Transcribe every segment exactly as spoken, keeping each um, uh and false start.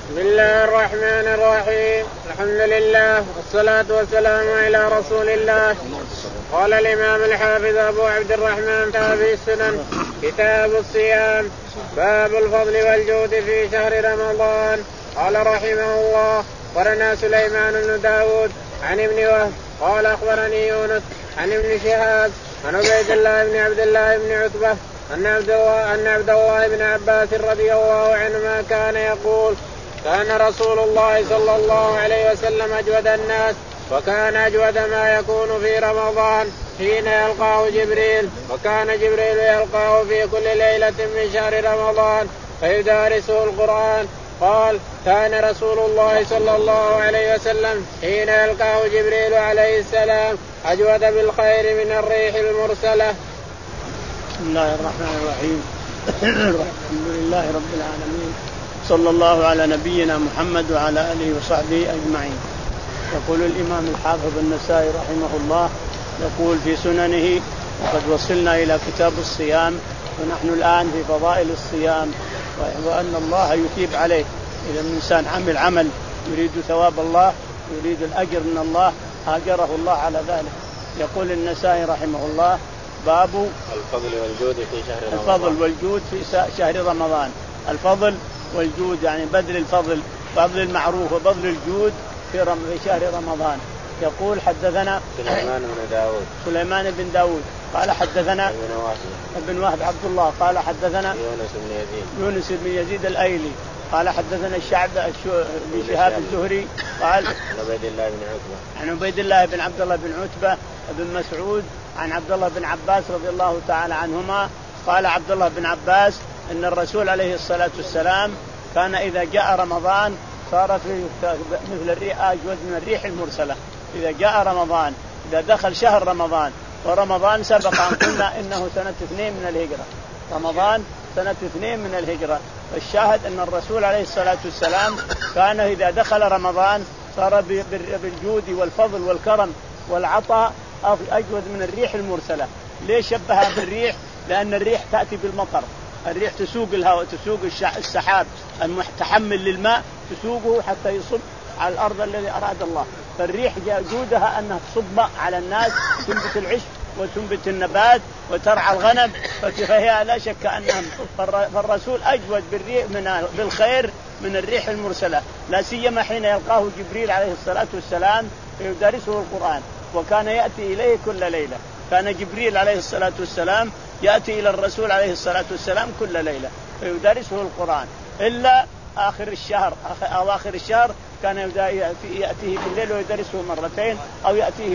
بسم الله الرحمن الرحيم. الحمد لله والصلاة والسلام على رسول الله. قال الإمام الحافظ أبو عبد الرحمن تابعي السنن كتاب الصيام باب الفضل والجود في شهر رمضان. قال رحمه الله قرنا سليمان بن داود عن ابن وهب قال أخبرني يونس عن ابن شهاب عن عبيد الله بن عبد الله بن عتبة أن عبد الله أن عبد الله بن عباس رضي الله عنهما كان يقول كان رسول الله صلى الله عليه وسلم أجود الناس وكان أجود ما يكون في رمضان حين يلقاه جبريل وكان جبريل يلقاه في كل ليلة من شهر رمضان فيدارسه القرآن. قال كان رسول الله صلى الله عليه وسلم حين يلقاه جبريل عليه السلام أجود بالخير من الريح المرسلة. بسم الله الرحمن الرحيم. الحمد لله رب العالمين صلى الله على نبينا محمد وعلى آله وصحبه أجمعين. يقول الإمام الحافظ النسائي رحمه الله يقول في سننه وقد وصلنا إلى كتاب الصيام ونحن الآن في فضائل الصيام وأن الله يثيب عليه. إذا الإنسان عمل عمل يريد ثواب الله يريد الأجر من الله أجره الله على ذلك. يقول النسائي رحمه الله باب الفضل والجود في شهر رمضان. الفضل والجود في شهر رمضان. الفضل والجود يعني بذل الفضل بذل المعروف وبذل الجود في شهر رمضان. يقول حدثنا سليمان بن داود سليمان بن داود قال حدثنا ابن وهب عبد الله قال حدثنا يونس بن يزيد يونس بن يزيد الأيلي قال حدثنا الشعب بن شهاب الزهري قال عبيد الله بن عتبة عن عبيد الله بن عبد الله بن عتبة بن مسعود عن عبد الله بن عباس رضي الله تعالى عنهما قال عبد الله بن عباس أن الرسول عليه الصلاة والسلام كان إذا جاء رمضان صارت مثل الريح أجود من الريح المرسلة. إذا جاء رمضان إذا دخل شهر رمضان ورمضان سبق أن قلنا إنه سنة اثنين من الهجرة رمضان سنة اثنين من الهجرة. الشاهد أن الرسول عليه الصلاة والسلام كان إذا دخل رمضان صار بالجود والفضل والكرم والعطاء أجود من الريح المرسلة. ليش شبهها بالريح؟ لأن الريح تأتي بالمطر. الريح تسوق الهواء تسوق السحاب المتحمل للماء تسوقه حتى يصب على الأرض الذي أراد الله. فالريح جودها أنها تصب ماء على الناس تنبت العشب وتنبت النبات وترعى الغنم فهي لا شك أنها فالرسول أجود بالريح من بالخير من الريح المرسلة لا سيما حين يلقاه جبريل عليه الصلاة والسلام فيدارسه القرآن. وكان يأتي إليه كل ليلة. كان جبريل عليه الصلاة والسلام يأتي إلى الرسول عليه الصلاة والسلام كل ليلة فيدارسه القرآن إلا آخر الشهر أو آخر الشهر كان يأتيه في الليل ويدرسه مرتين أو يأتيه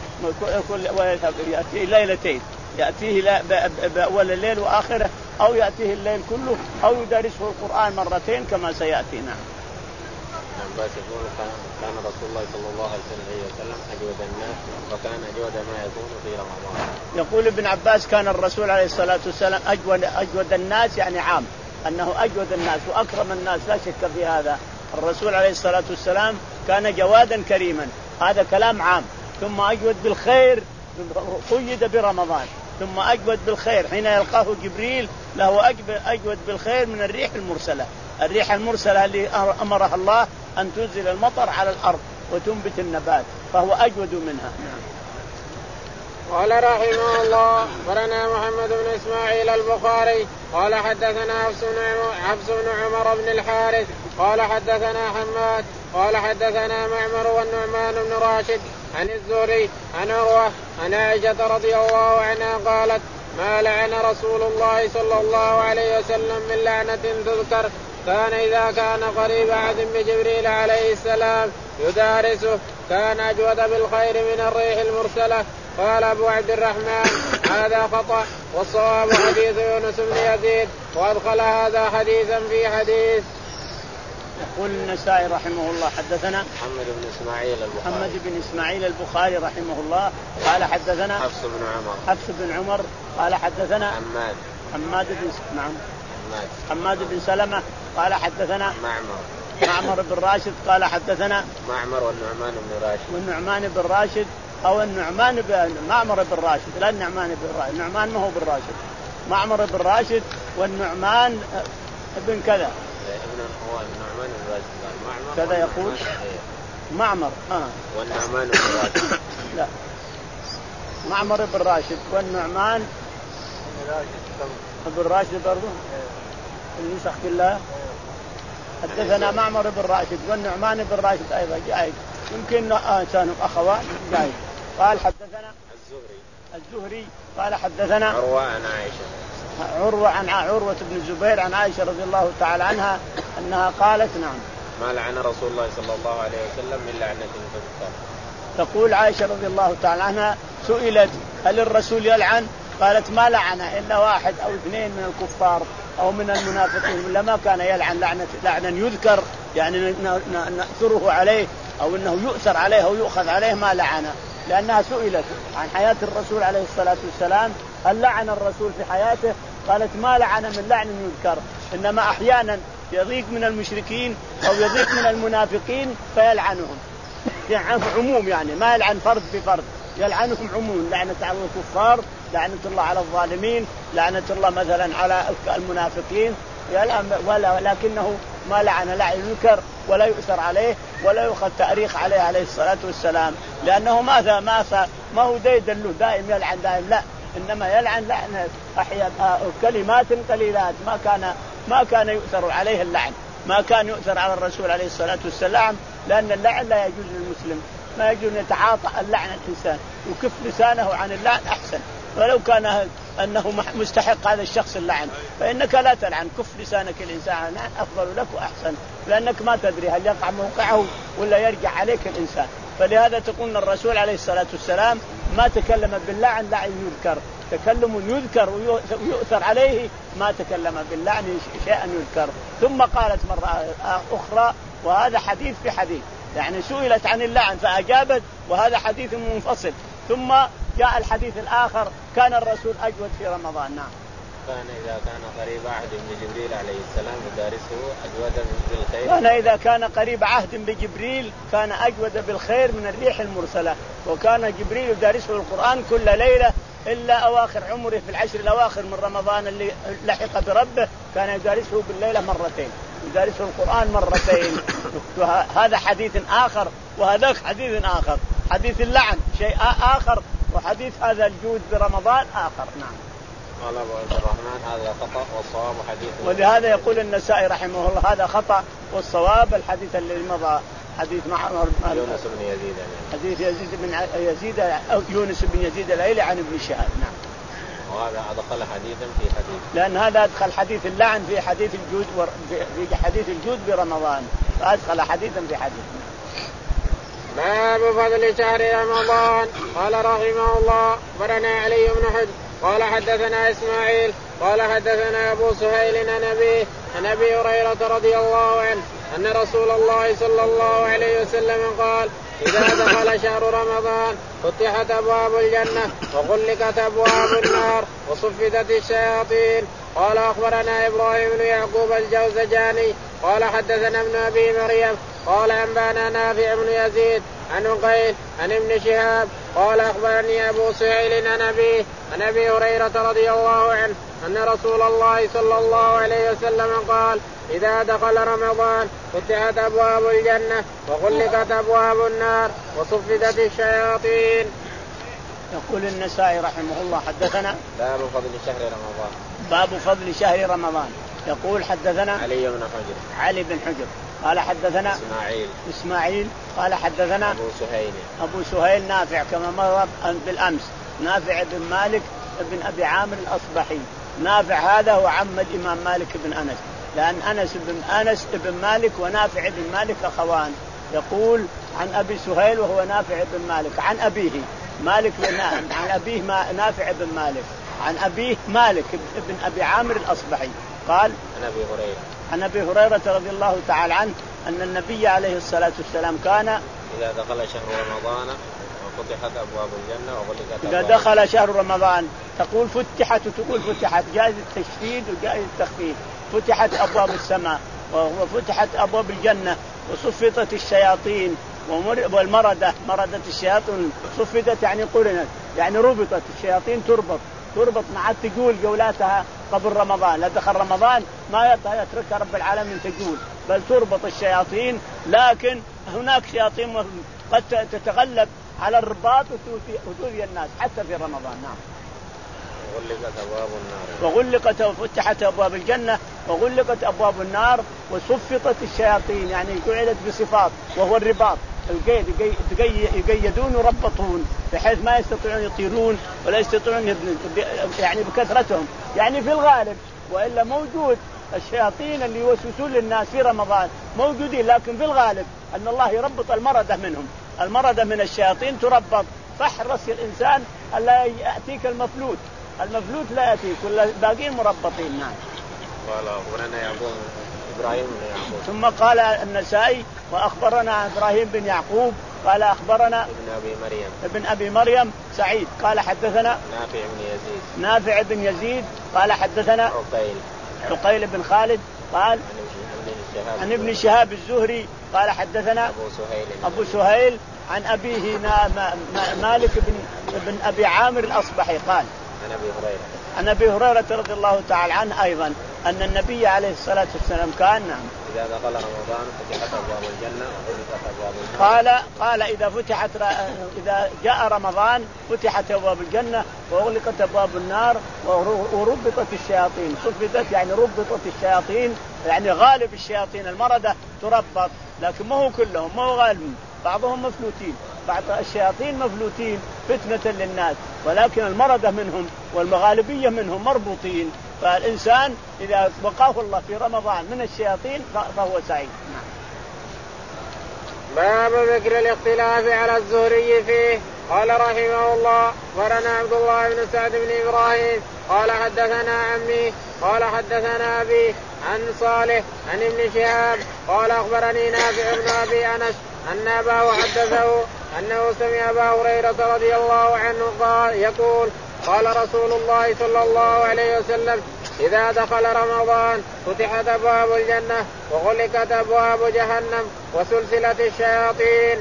يأتيه ليلتين يأتيه بأول الليل وآخره أو يأتيه الليل كله أو يدرسه القرآن مرتين كما سيأتي. نعم. عباس يقول كان رسول الله صلى الله عليه وسلم أجود الناس وكان أجود ما يكون في رمضان. يقول ابن عباس كان الرسول عليه الصلاة والسلام أجود أجود الناس يعني عام أنه أجود الناس وأكرم الناس لا شك في هذا. الرسول عليه الصلاة والسلام كان جوادا كريما هذا كلام عام. ثم أجود بالخير قيد برمضان ثم أجود بالخير حين يلقاه جبريل له أجود بالخير من الريح المرسلة. الريح المرسلة اللي أمرها الله أن تنزل المطر على الأرض وتنبت النبات فهو أجود منها. قال رحمه الله قرنا محمد بن إسماعيل البخاري قال حدثنا حفص بن عمر بن الحارث قال حدثنا حماد قال حدثنا معمر والنعمان بن راشد عن الزهري عن عروة عن عائشة رضي الله عنها قالت ما لعن رسول الله صلى الله عليه وسلم من لعنة تذكر كان إذا كان قريب عهد بجبريل عليه السلام يدارسه كان أجود بالخير من الريح المرسلة. قال أبو عبد الرحمن هذا خطأ والصواب حديث يونس بن يزيد وأدخل هذا حديثا في حديث. يقول النسائي رحمه الله حدثنا محمد بن إسماعيل البخاري محمد بن إسماعيل البخاري رحمه الله قال حدثنا حفص بن عمر حفص بن عمر قال حدثنا حماد حماد بن نعم حماد حماد بن سلمة قال حدثنا معمر معمر بن راشد قال حدثنا معمر والنعمان بن راشد والنعمان بن راشد أو النعمان بن معمر بن راشد لا النعمان بن راشد النعمان ما هو بن راشد معمر بن راشد والنعمان ابن كذا ابن هو النعمان بن كذا يقول معمر آه. والنعمان بن راشد. لا معمر بن راشد والنعمان بن راشد برضو النسخ كلها. حدثنا معمر بن راشد والنعمان بن راشد أيضا جايد يمكن آه كانوا أخوان جايد. قال حدثنا الزهري الزهري قال حدثنا عروة عن عائشة عروة عن عروة بن الزبير عن عائشة رضي الله تعالى عنها أنها قالت نعم ما لعن رسول الله صلى الله عليه وسلم من لعنة الكفار. تقول عائشة رضي الله تعالى عنها سئلت هل الرسول يلعن؟ قالت ما لعن إلا واحد أو اثنين من الكفار أو من المنافقين لما كان يلعن لعنة لعنا يذكر يعني نأثره عليه أو أنه يؤثر عليه أو يؤخذ عليه ما لعنه. لأنها سئلت عن حياة الرسول عليه الصلاة والسلام هل لعن الرسول في حياته؟ قالت ما لعن من لعن يذكر إنما أحيانا يضيق من المشركين أو يضيق من المنافقين فيلعنهم يعني عموم يعني ما يلعن فرد بفرد يلعنهم عموم لعنة على الكفار لعنة الله على الظالمين لعنة الله مثلا على المنافقين ولا لكنه ما لعن لا يذكر ولا يؤثر عليه ولا يؤخذ تاريخ عليه عليه الصلاة والسلام لأنه ماذا ما ما هو ديدن له دائم يلعن دائم لا إنما يلعن لعن أحيانا كلمات قليلات ما كان ما كان يؤثر عليه اللعن ما كان يؤثر على الرسول عليه الصلاة والسلام لأن اللعن لا يجوز للمسلم ما يجوز أن يتعاطى اللعن الإنسان وكف لسانه عن اللعن أحسن ولو كان أنه مستحق هذا الشخص اللعن فإنك لا تلعن كف لسانك الإنسان عن أفضل لك وأحسن لأنك ما تدري هل يقع موقعه ولا يرجع عليك الإنسان. فلهذا تقول الرسول عليه الصلاة والسلام ما تكلم باللعن لعن يذكر تكلم يذكر ويؤثر عليه ما تكلم باللعن شيئا يذكر. ثم قالت مرة أخرى وهذا حديث في حديث يعني سئلت عن اللعن فأجابت وهذا حديث منفصل. ثم جاء الحديث الآخر كان الرسول أجود في رمضان. نعم كان إذا كان قريب عهد بجبريل عليه السلام يدارسه أجود بالخير كان إذا كان قريب عهد بجبريل كان أجود بالخير من الريح المرسلة. وكان جبريل يدارسه القرآن كل ليلة إلا أواخر عمره في العشر الأواخر من رمضان اللي لحق بربه كان يدارسه بالليلة مرتين يدارسه القرآن مرتين. هذا حديث آخر وهذا حديث آخر حديث اللعن شيء آخر وحديث هذا الجود برمضان آخر. نعم قال أبو عبد الرحمن هذا خطأ والصواب حديث ولهذا يقول النسائي رحمه الله هذا خطأ والصواب الحديث الذي مضى حديث مع يونس بن يزيد حديث يزيد بن يزيد أو يونس بن يزيد الأيلي عن ابن شهاب. نعم وهذا أدخل حديثا في حديث لأن هذا أدخل حديث اللعن في حديث الجود ور... في حديث الجود برمضان فأدخل حديثا في حديث. باب فضل شهر رمضان. قال رحمه الله برنا علي بن حجر قال حدثنا إسماعيل قال حدثنا أبو سهيل عن أبيه عن أبي هريرة رضي الله عنه أن رسول الله صلى الله عليه وسلم قال إذا دخل شهر رمضان فتحت أبواب الجنة وغلقت أبواب النار وصفدت الشياطين. قال أخبرنا إبراهيم بن يعقوب الجوزجاني قال حدثنا ابن أبي مريم قال أنبانا نافع بن يزيد عن عقيل عن ابن شهاب قال أخبرني أبو سهيل عن أبيه عن أبي هريرة رضي الله عنه أن رسول الله صلى الله عليه وسلم قال إذا دخل رمضان فتحت أبواب الجنة وغلقت أبواب النار وصفدت الشياطين. يقول النسائي رحمه الله حدثنا باب فضل شهر رمضان باب فضل شهر رمضان. يقول حدثنا علي بن حجر علي بن حجر قال حدثنا إسماعيل إسماعيل قال حدثنا أبو سهيل أبو سهيل نافع كما مر بالأمس نافع بن مالك بن أبي عامر الأصبحي. نافع هذا هو عمد إمام مالك بن أنس لأن أنس بن أنس بن مالك ونافع بن مالك أخوان. يقول عن أبي سهيل وهو نافع بن مالك عن أبيه مالك بن عن أبيه نافع بن مالك عن أبيه مالك بن أبي عامر الأصبحي قال عن أبي هريرة عن أبي هريرة رضي الله تعالى عنه أن النبي عليه الصلاة والسلام كان إذا دخل شهر رمضان فتحت أبواب الجنة وغلقت إذا دخل شهر رمضان تقول فتحت وتقول فتحت جائز التشديد وجائز التخفيف. فتحت أبواب السماء وفتحت أبواب الجنة وصفطت الشياطين والمردة مردة الشياطين صفدت يعني قرنت يعني ربطت الشياطين تربط تربط مع تجول جولاتها قبل رمضان. لا دخل رمضان ما يتركها رب العالمين تجول بل تربط الشياطين، لكن هناك شياطين قد تتغلب على الرباط وتؤذي الناس حتى في رمضان. نعم. وغلقت أبواب النار وغلقت وفتحت أبواب الجنة وغلقت أبواب النار وصفطت الشياطين، يعني جعلت بصفات وهو الرباط، القيد، يقيدون يربطون بحيث ما يستطيعون يطيرون ولا يستطيعون يعني بكثرتهم، يعني في الغالب. وإلا موجود الشياطين اللي يوسوسون للناس في رمضان موجودين، لكن في الغالب أن الله يربط المردة منهم، المردة من الشياطين تربط. فاحرص الإنسان ألا يأتيك المفلوت، المفلوت لا يأتيك، كل باقين مربطين. نعم. قال أخبرنا يعقوب إبراهيم بن يعقوب. ثم قال النسائي وأخبرنا إبراهيم بن يعقوب قال أخبرنا ابن أبي مريم ابن أبي مريم سعيد قال حدثنا نافع بن يزيد نافع بن يزيد قال حدثنا عقيل عقيل بن خالد قال عن ابن شهاب الزهري قال حدثنا أبو سهيل أبو سهيل عن أبيه مالك بن بن أبي عامر الأصبحي قال عن أبي هريرة عن أبي هريرة رضي الله تعالى عنه أيضا أن النبي عليه الصلاة والسلام كان نعم إذا دخل رمضان فتحت أبواب الجنة وغلقت أبواب الجنة. قال قال إذا فتحت إذا جاء رمضان فتحت أبواب الجنة وغلقت أبواب النار وربطت الشياطين، صفدت يعني ربطت الشياطين، يعني غالب الشياطين المردة تربط، لكن ما هو كلهم، ما هو غالب، بعضهم مفلوتين، بعض الشياطين مفلوتين فتنة للناس، ولكن المردة منهم والمغالبية منهم مربوطين. فالإنسان إذا وقاه الله في رمضان من الشياطين فهو سعيد. باب ذكر الاختلاف على الزهري فيه. قال رحمه الله أخبرنا عبد الله بن سعد بن إبراهيم قال حدثنا عمي قال حدثنا أبي عن صالح عن ابن شهاب قال أخبرني نافع بن أبي أنس أن أباه حدثه أنه سمع أبا هريرة رضي الله عنه قال يقول قال رسول الله صلى الله عليه وسلم إذا دخل رمضان فتحت أبواب الجنة وغلقت أبواب جهنم وسلسلة الشياطين.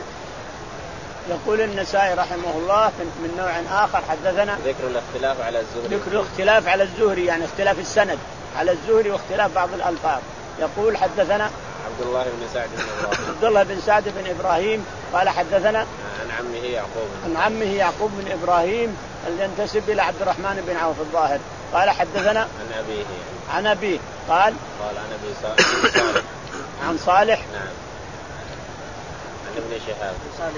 يقول النسائي رحمه الله من نوع آخر حدثنا ذكر الاختلاف على الزهري ذكر الاختلاف على الزهري يعني اختلاف السند على الزهري واختلاف بعض الألفاظ. يقول حدثنا عبد الله بن سعد بن إبراهيم عبد الله بن سعد بن إبراهيم قال حدثنا عن عمه يعقوب عن عمه يعقوب بن إبراهيم اللي ينتسب إلى عبد الرحمن بن عوف الظاهر قال حدثنا عن أبيه عن أبيه قال قال عن أبي صالح عن صالح نعم عن ابن شهاب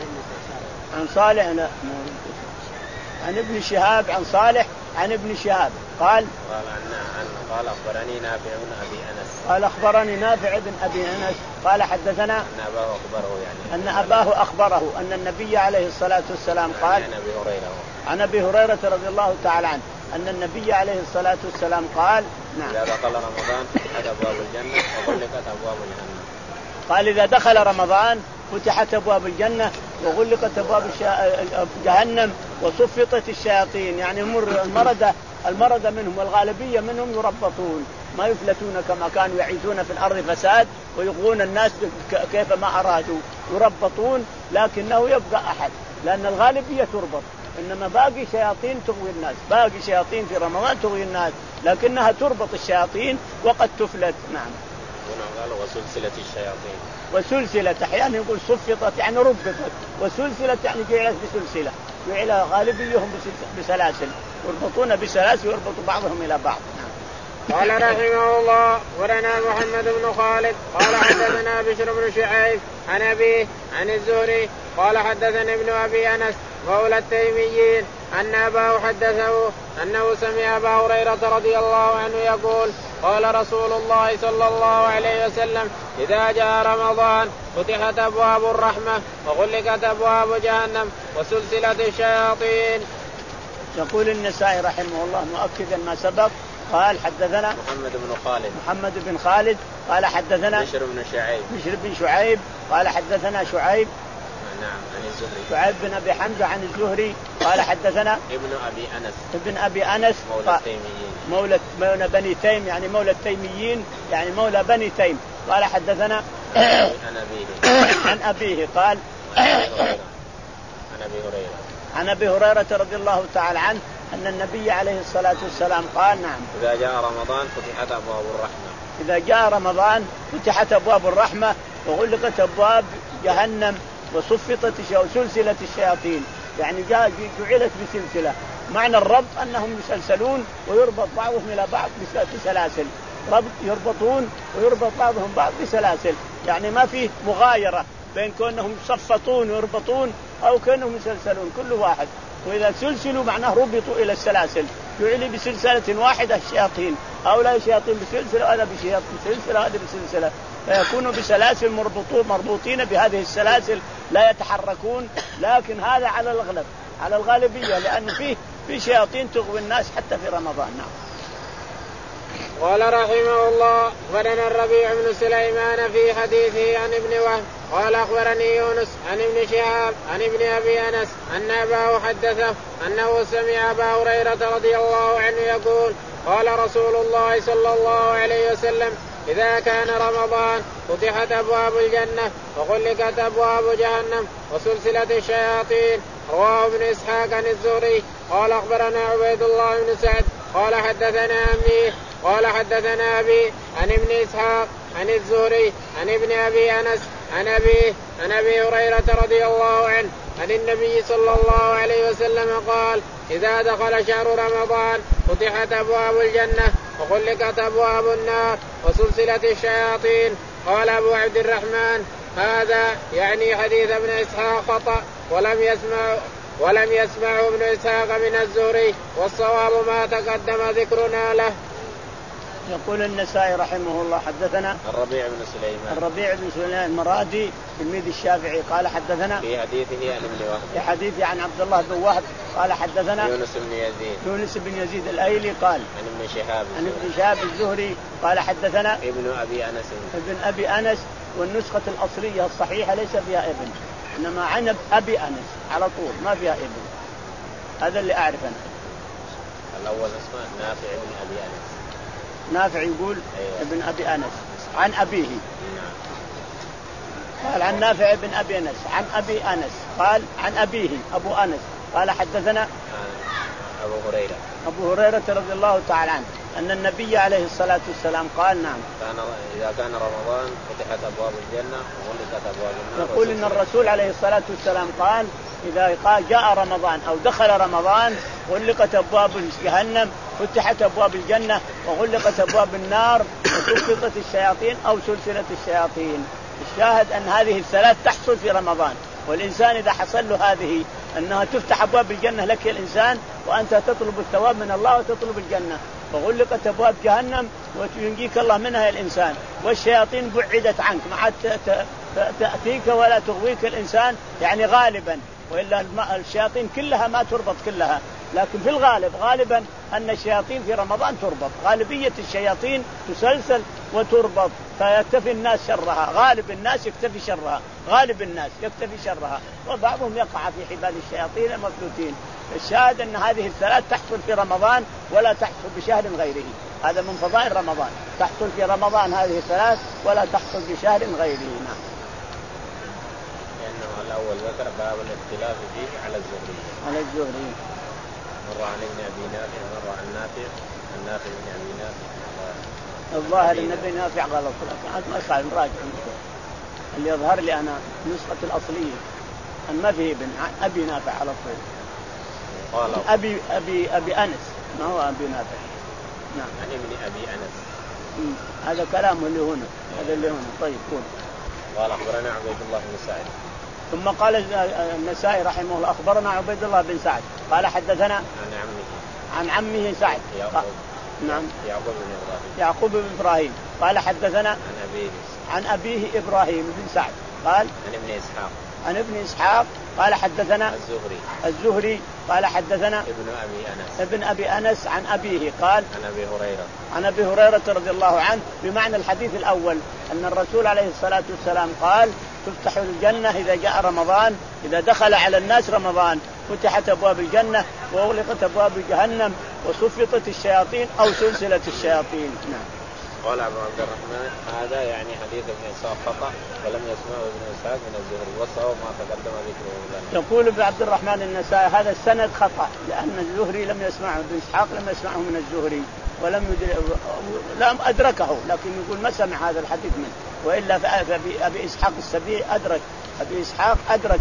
عن صالح لا عن ابن شهاب عن صالح عن ابن شهاب قال قال عن قال أخبرني نافع بن أبي أنس قال أخبرني نافع بن أبي أنس قال حدثنا أن أباه أخبره يعني أن أباه أخبره أن النبي عليه الصلاة والسلام قال عن أبي هريرة عن أبي هريرة رضي الله تعالى عنه أن النبي عليه الصلاة والسلام قال نعم إذا دخل رمضان فتحت أبواب الجنة وغلقت أبواب جهنم. قال إذا دخل رمضان فتحت أبواب الجنة وغلقت أبواب جهنم وصفطت الشياطين، يعني المردة المردة منهم والغالبية منهم يربطون ما يفلتون كما كانوا يعيثون في الأرض فساد ويغوون الناس كيف ما أرادوا، يربطون لكنه يبقى أحد لأن الغالبية تربط، إنما باقي شياطين تغوي الناس، باقي شياطين في رمضان تغوي الناس لكنها تربط الشياطين وقد تفلت. نعم. قالوا وسلسلة الشياطين وسلسلة أحيانا يقول صفطت يعني ربطت وسلسلة يعني جعلت بسلسلة، جعل غالبيهم بسلاسل يربطون بسلاسل ويربطوا بعضهم إلى بعض. قال رحمه الله ولنا محمد بن خالد قال حدثنا بشر بن شعيب عن أبيه عن الزهري قال حدثنا ابن أبي أنس مولى التيميين أن أباه حدثه أنه سمع أبا هريرة رضي الله عنه يقول قال رسول الله صلى الله عليه وسلم إذا جاء رمضان فتحت أبواب الرحمة وغلقت أبواب جهنم وسلسلة الشياطين. يقول النسائي رحمه الله مؤكدا ما سبق قال حدثنا محمد بن خالد محمد بن خالد قال حدثنا بشر بن شعيب بشر بن شعيب قال حدثنا شعيب نعم عن الزهري شعيب بن أبي حمزة عن الزهري قال حدثنا ابن أبي أنس ابن أبي أنس مولى التيميين مولى مولى بني تيم يعني مولى التيميين يعني مولى بني تيم قال حدثنا عن أبيه عن أبيه قال عن أبي هريرة عن أبي هريرة رضي الله تعالى عنه أن النبي عليه الصلاة والسلام قال نعم إذا جاء رمضان فتحت أبواب الرحمة إذا جاء رمضان فتحت أبواب الرحمة وغلقت أبواب جهنم وصفطت سلسلة الشياطين، يعني جاء جعلت بسلسلة. معنى الربط أنهم يسلسلون ويربط بعضهم إلى بعض بسلاسل، ربط يربطون ويربط بعضهم بعض بسلاسل، يعني ما فيه مغايرة بين كونهم يصفطون ويربطون أو كونهم يسلسلون كل واحد. وإذا سلسلوا معناه ربطوا إلى السلاسل، جعل بسلسلة واحدة الشياطين، هؤلاء شياطين بسلسلة وهذا بسلسلة هذا بسلسلة، فيكونوا بسلاسل مربوطين بهذه السلاسل لا يتحركون. لكن هذا على الأغلب على الغالبية، لأن فيه في شياطين تغوي الناس حتى في رمضان. نعم. قال رحمه الله: أخبرنا الربيع بن سليمان في حديثه عن ابن وهب قال أخبرني يونس عن ابن شهاب عن ابن أبي أنس أن أباه حدثه أنه سمع أبا هريرة رضي الله عنه يقول: قال رسول الله صلى الله عليه وسلم: إذا كان رمضان فتحت أبواب الجنة وغلقت أبواب جهنم وسلسلة الشياطين. رواه ابن إسحاق عن الزهري قال أخبرنا عبيد الله بن سعد قال حدثنا أمي قال حدثنا أبي عن ابن إسحاق عن الزهري عن ابن أبي أنس عن أبيه عن أبي هريرة رضي الله عنه عن النبي صلى الله عليه وسلم قال: إذا دخل شهر رمضان فتحت أبواب الجنة وغلقت أبواب النار وسلسلة الشياطين. قال أبو عبد الرحمن: هذا يعني حديث ابن إسحاق خطأ ولم يسمع ولم يسمعه ابن إسحاق من الزهري، والصواب ما تقدم ذكرنا له. يقول النسائي رحمه الله: حدثنا الربيع بن سليمان الربيع بن سليمان المرادي تلميذ الشافعي قال حدثنا في حديثه عن ابن وهب في حديثه عن عبد الله بن وهب قال حدثنا يونس بن يزيد يونس بن يزيد الأيلي قال عن ابن شهاب عن ابن شهاب الزهري قال حدثنا ابن أبي أنس ابن أبي أنس، والنسخة الأصلية الصحيحة ليس فيها ابن، إنما عن أبي أنس على طول ما فيها ابن. هذا اللي أعرف أنا. الأول اسمه نافع بن أبي أنس. نافع يقول أيوة. ابن أبي أنس عن أبيه. نعم. قال عن نافع بن أبي أنس عن أبي أنس قال عن أبيه أبو أنس قال حدثنا أبو هريرة أبو هريرة رضي الله تعالى عنه أن النبي عليه الصلاة والسلام قال: نعم كان إذا كان رمضان فتحت أبواب الجنة وغلقت أبواب النار. يقول إن الرسول عليه الصلاة والسلام قال: إذا جاء رمضان أو دخل رمضان غلقت أبواب جهنم فتحت أبواب الجنة وغلقت أبواب النار وسلسلة الشياطين أو سلسلة الشياطين. الشاهد أن هذه الثلاث تحصل في رمضان، والإنسان إذا حصل له هذه أنها تفتح أبواب الجنة لك يا الإنسان وأنت تطلب الثواب من الله وتطلب الجنة، وغلقت أبواب جهنم وينجيك الله منها يا الإنسان، والشياطين بعدت عنك ما عاد تأتيك ولا تغويك الإنسان يعني غالبا، وإلا الشياطين كلها ما تربط كلها، لكن في الغالب غالبا أن الشياطين في رمضان تربط، غالبية الشياطين تسلسل وتربط فيكتفي الناس شرها، غالب الناس يكتفي شرها، غالب الناس يكتفي شرها، وبعضهم يقع في حبال الشياطين المفلوتين. الشاهد أن هذه الثلاث تحصل في رمضان ولا تحصل بشهر غيره، هذا من فضائل رمضان، تحصل في رمضان هذه الثلاث ولا تحصل بشهر غيره. نعم. لأنه الأول ذكر باب الاختلاف فيه على الزهري على الزهري مرة عن ابن أبي نافع مرة عن نافع عن نافع بن أبي نافع. الظاهر ان ابن نافع غلط، لكن ما صار نراجع اللي يظهر لي انا نسخة الأصلية ان ما فيه ابن ابي نافع على طول. قال ابي ابي ابي انس ما هو ابي نافع. نعم. عن ابن أبي أنس. مم. هذا كلام اللي هنا هذا اللي هنا. طيب قول. قال أخبرنا عبيد الله بن سعد. ثم قال النسائي رحمه الله: أخبرنا عبيد الله بن سعد قال حدثنا عن عمه عن عمه سعد يعقوب. نعم يعقوب بن إبراهيم. يعقوب بن إبراهيم قال حدثنا عن أبيه عن أبيه إبراهيم بن سعد قال عن ابن إسحاق عن ابن إسحاق قال حدثنا الزهري الزهري قال حدثنا ابن أبي أنس ابن أبي أنس عن أبيه قال عن أبي هريرة عن أبي هريرة رضي الله عنه بمعنى الحديث الأول، أن الرسول عليه الصلاة والسلام قال: تفتح الجنة إذا جاء رمضان، إذا دخل على الناس رمضان فتحت أبواب الجنة وأغلقت أبواب جهنم وصفطت الشياطين أو سلسلة الشياطين. نعم. قال أبو عبد الرحمن: هذا يعني حديث ابن إسحاق خطأ ولم يسمعه ابن إسحاق من الزهري، والصواب ما تقدم ذكره لنا. يقول ابن عبد الرحمن النسائي: هذا السند خطأ، لأن الزهري لم يسمعه، ابن إسحاق لم يسمعه من الزهري، ولم يدرك لم أدركه، لكن يقول ما سمع هذا الحديث منه. وإلا فأبي أبي إسحاق السبيعي أدرك، أبي إسحاق أدرك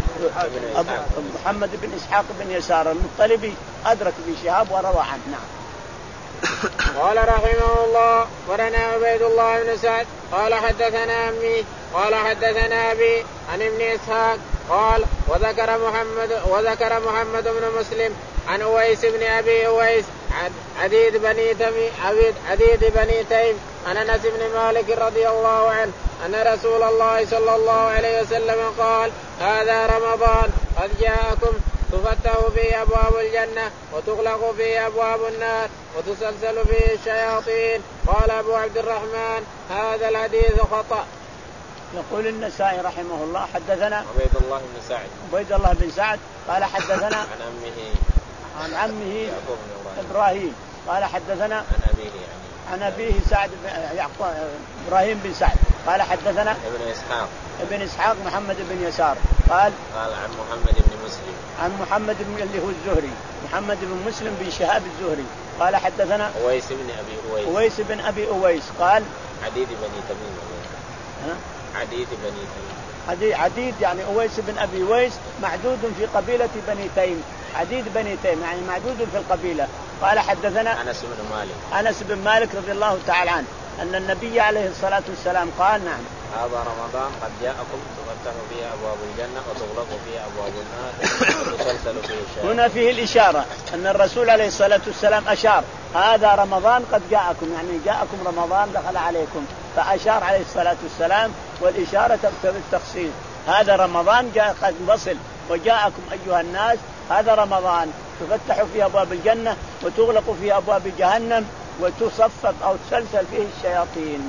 محمد بن إسحاق بن يسار المطلبي أدرك ابن شهاب وروى عنه. نعم. قال رحمه الله ورنا عبيد الله بن سعد قال حدثنا أمي قال حدثنا أبي عن ابن إسحاق قال وذكر محمد وذكر محمد بن مسلم عن أويس بن أبي أويس عديد بني تميم عديد بني تيم عن أنس بن مالك رضي الله عنه أن رسول الله صلى الله عليه وسلم قال هذا رمضان قد جاءكم تفتح فيه أبواب الجنة وتغلق فيه أبواب النار وتسلسل فيه الشياطين. قال أبو عبد الرحمن هذا الحديث خطأ. يقول النسائي رحمه الله حدثنا عبيد الله بن سعد عبيد الله بن سعد قال حدثنا عن أمه عن عمه إبراهيم قال حدثنا عن أبيه يعني عن أبيه سعد بن يعقوب إبراهيم بن سعد قال حدثنا ابن إسحاق ابن إسحاق محمد بن يسار قال قال عن محمد بن مسلم عن محمد بن اللي هو الزهري محمد بن مسلم بن شهاب الزهري قال حدثنا أويس بن أبي أويس أويس بن أبي أويس قال عديد بني تميم عديد بني تميم عديد, عديد يعني أويس بن أبي أويس معدود في قبيلة بني تيم عديد بني تيم يعني معدود في القبيلة. قال حدثنا أنس بن مالك أنس بن مالك رضي الله تعالى عنه أن النبي عليه الصلاة والسلام قال نعم هذا رمضان قد جاءكم تفتح فيه أبواب الجنة وتغلق فيه أبواب النار وتسلسل فيه الشياطين. هنا فيه الإشارة أن الرسول عليه الصلاة والسلام أشار هذا رمضان قد جاءكم يعني جاءكم رمضان دخل عليكم فأشار عليه الصلاة والسلام والإشارة تقتضي التخصيص. هذا رمضان جاء قد وصل وجاءكم أيها الناس هذا رمضان تفتح فيه أبواب الجنة وتغلق فيه أبواب جهنم وتصفف أو تسلسل فيه الشياطين.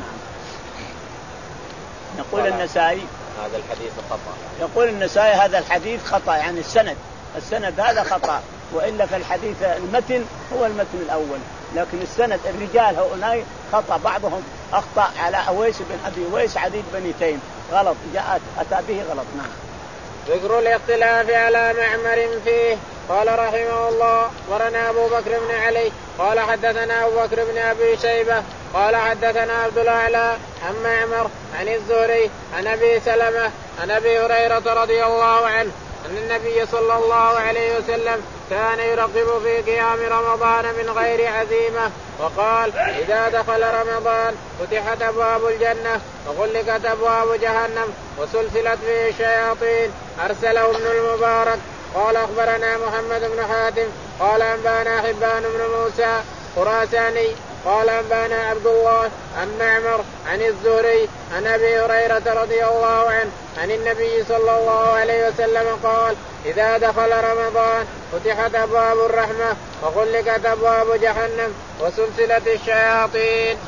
يقول النسائي هذا الحديث خطأ. يقول النسائي هذا الحديث خطأ يعني السند السند هذا خطأ وإلا فالحديث المتن هو المتن الأول لكن السند الرجال هؤلاء خطأ بعضهم أخطأ على أويس بن أبي أويس عديد بن تيم غلط جاءت أتى به غلط. نعم. ذكر الاختلاف على معمر فيه. قال رحمه الله ورنا أبو بكر بن علي قال حدثنا أبو بكر بن أبي شيبة قال حدثنا عبد الأعلى عن معمر عن الزهري عن أبي سلمة عن أبي هريرة رضي الله عنه أن النبي صلى الله عليه وسلم كان يرغب في قيام رمضان من غير عزيمة وقال إذا دخل رمضان فتحت أبواب الجنة وغلقت أبواب جهنم وسلسلت فيه الشياطين. أرسله ابن المبارك قال أخبرنا محمد بن حاتم قال أنبانا حبان بن موسى خراساني قال أنبانا عبد الله عن معمر عن الزهري عن أبي هريرة رضي الله عنه عن النبي صلى الله عليه وسلم قال إذا دخل رمضان فتحت أبواب الرحمة وغلقت أبواب جهنم وسلسلت الشياطين.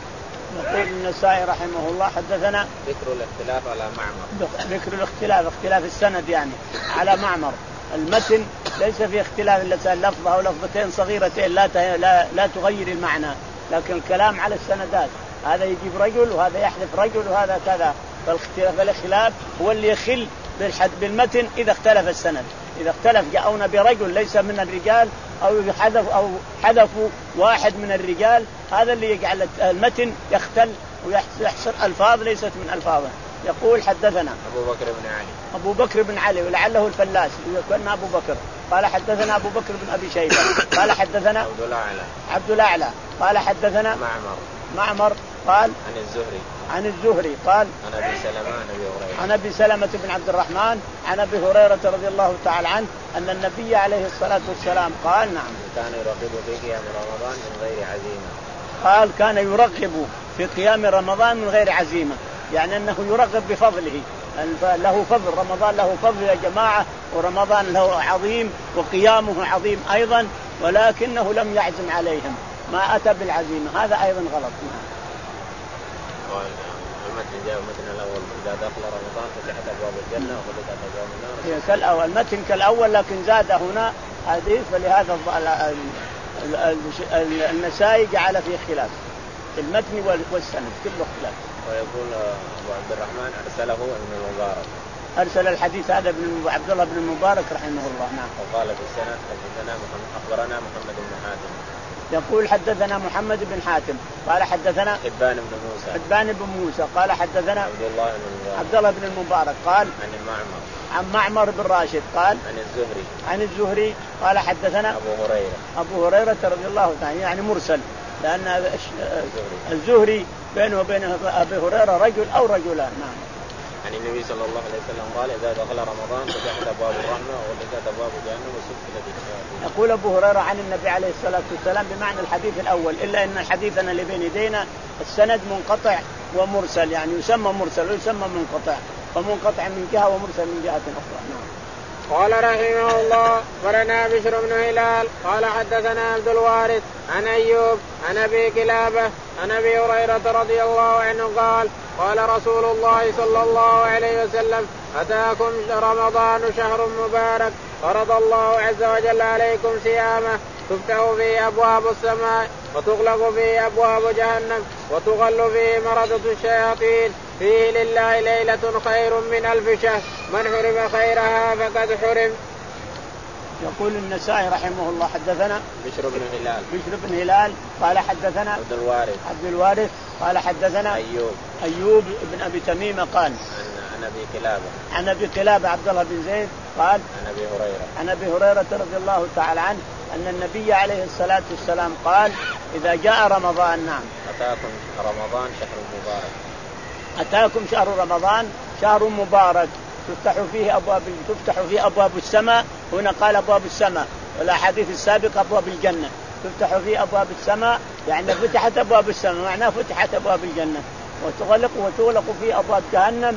يقول النسائي رحمه الله حدثنا ذكر الاختلاف على معمر ذكر الاختلاف اختلاف السند يعني على معمر. المتن ليس فيه اختلاف إلا لفظة أو لفظتين صغيرتين لا, لا, لا تغير المعنى لكن الكلام على السندات هذا يجيب رجل وهذا يحذف رجل وهذا كذا فالاختلاف هو اللي يخل بالمتن إذا اختلف السند. إذا اختلف جاءونا برجل ليس من الرجال أو حذف أو حذفوا واحد من الرجال هذا اللي يجعل المتن يختل ويحصل ألفاظ ليست من ألفاظه. يقول حدثنا أبو بكر بن علي أبو بكر بن علي ولعله الفلاس يكون أبو بكر قال حدثنا أبو بكر بن أبي شيبة قال حدثنا عبد الأعلى عبد الأعلى قال حدثنا معمر معمر قال عن الزهري عن الزهري قال عن أبي سلمة عن أبي هريرة عن أبي سلمة بن عبد الرحمن عن أبي هريرة رضي الله تعالى عنه أن النبي عليه الصلاة والسلام قال نعم كان يرغب في قيام رمضان من غير عزيمة. قال كان يرغب في قيام رمضان من غير عزيمة يعني أنه يرغب بفضله له فضل رمضان له فضل يا جماعة ورمضان له عظيم وقيامه عظيم أيضا ولكنه لم يعزم عليهم ما أتى بالعزيمة هذا أيضا غلط. المتن جاء المتن الأول إذا دخل رمضان فتحت أبواب الجنة وغلقت أبواب النار هي كالأول المتن كالأول لكن زاد هنا حديث فلهذا النسائي جعل فيه خلاف المتن والسند كله خلاف. ويقول أبو عبد الرحمن أرسله ابن المبارك أرسل الحديث هذا ابن عبد الله بن المبارك رحمه الله. نعم. وقال في السنة حدثنا أخبرنا محمد بن حاتم يقول حدثنا محمد بن حاتم قال حدثنا حبان بن موسى حبان بن موسى قال حدثنا عبد الله بن المبارك عبد الله بن المبارك قال عن معمر عن معمر بن راشد قال عن الزهري عن الزهري قال حدثنا أبو هريرة أبو هريرة رضي الله تعالى يعني مرسل لأن الزهري بينه وبين أبي هريرة رجل أو رجلان. نعم. عن النبي صلى الله عليه وسلم قال إذا دخل رمضان فتحت أبواب الرحمة وفتحت أبواب جهنم وسفلت الشياطين. يقول أبو هريرة عن النبي عليه الصلاة والسلام بمعنى الحديث الأول إلا أن حديثنا اللي بين يدينا السند منقطع ومرسل يعني يسمى مرسل ويسمى منقطع فمنقطع من جهة ومرسل من جهة أخرى. نعم. قال رحمه الله ورنا بشر بن هلال قال حدثنا عبد الوارث عن أيوب عن أبي كلابة عن أبي هريرة رضي الله عنه قال قال رسول الله صلى الله عليه وسلم أتاكم رمضان شهر مبارك فرض الله عز وجل عليكم صيامه تفتح فيه أبواب السماء وتغلق فيه أبواب جهنم وتغل فيه مردة الشياطين فيه لله ليلة خير من ألف شهر من حرم خيرها فقد حرم. يقول النسائي رحمه الله حدثنا بشر بن هلال بشر بن هلال قال حدثنا عبد الوارث عبد الوارث قال حدثنا أيوب أيوب بن أبي تميمة قال عن أبي كلابة عن أبي كلابة عبد الله بن زيد قال عن أبي هريرة عن أبي هريرة رضي الله تعالى عنه أن النبي عليه الصلاة والسلام قال إذا جاء رمضان نعم أتاكم رمضان شهر مبارك أتاكم شهر رمضان شهر مبارك تفتح فيه أبواب تفتح فيه أبواب السماء. هنا قال أبواب السماء والأحاديث السابقة أبواب الجنة تفتح فيه أبواب السماء يعني فتحت أبواب السماء معناه فتحت أبواب الجنة وتغلق وتغلق فيه أبواب جهنم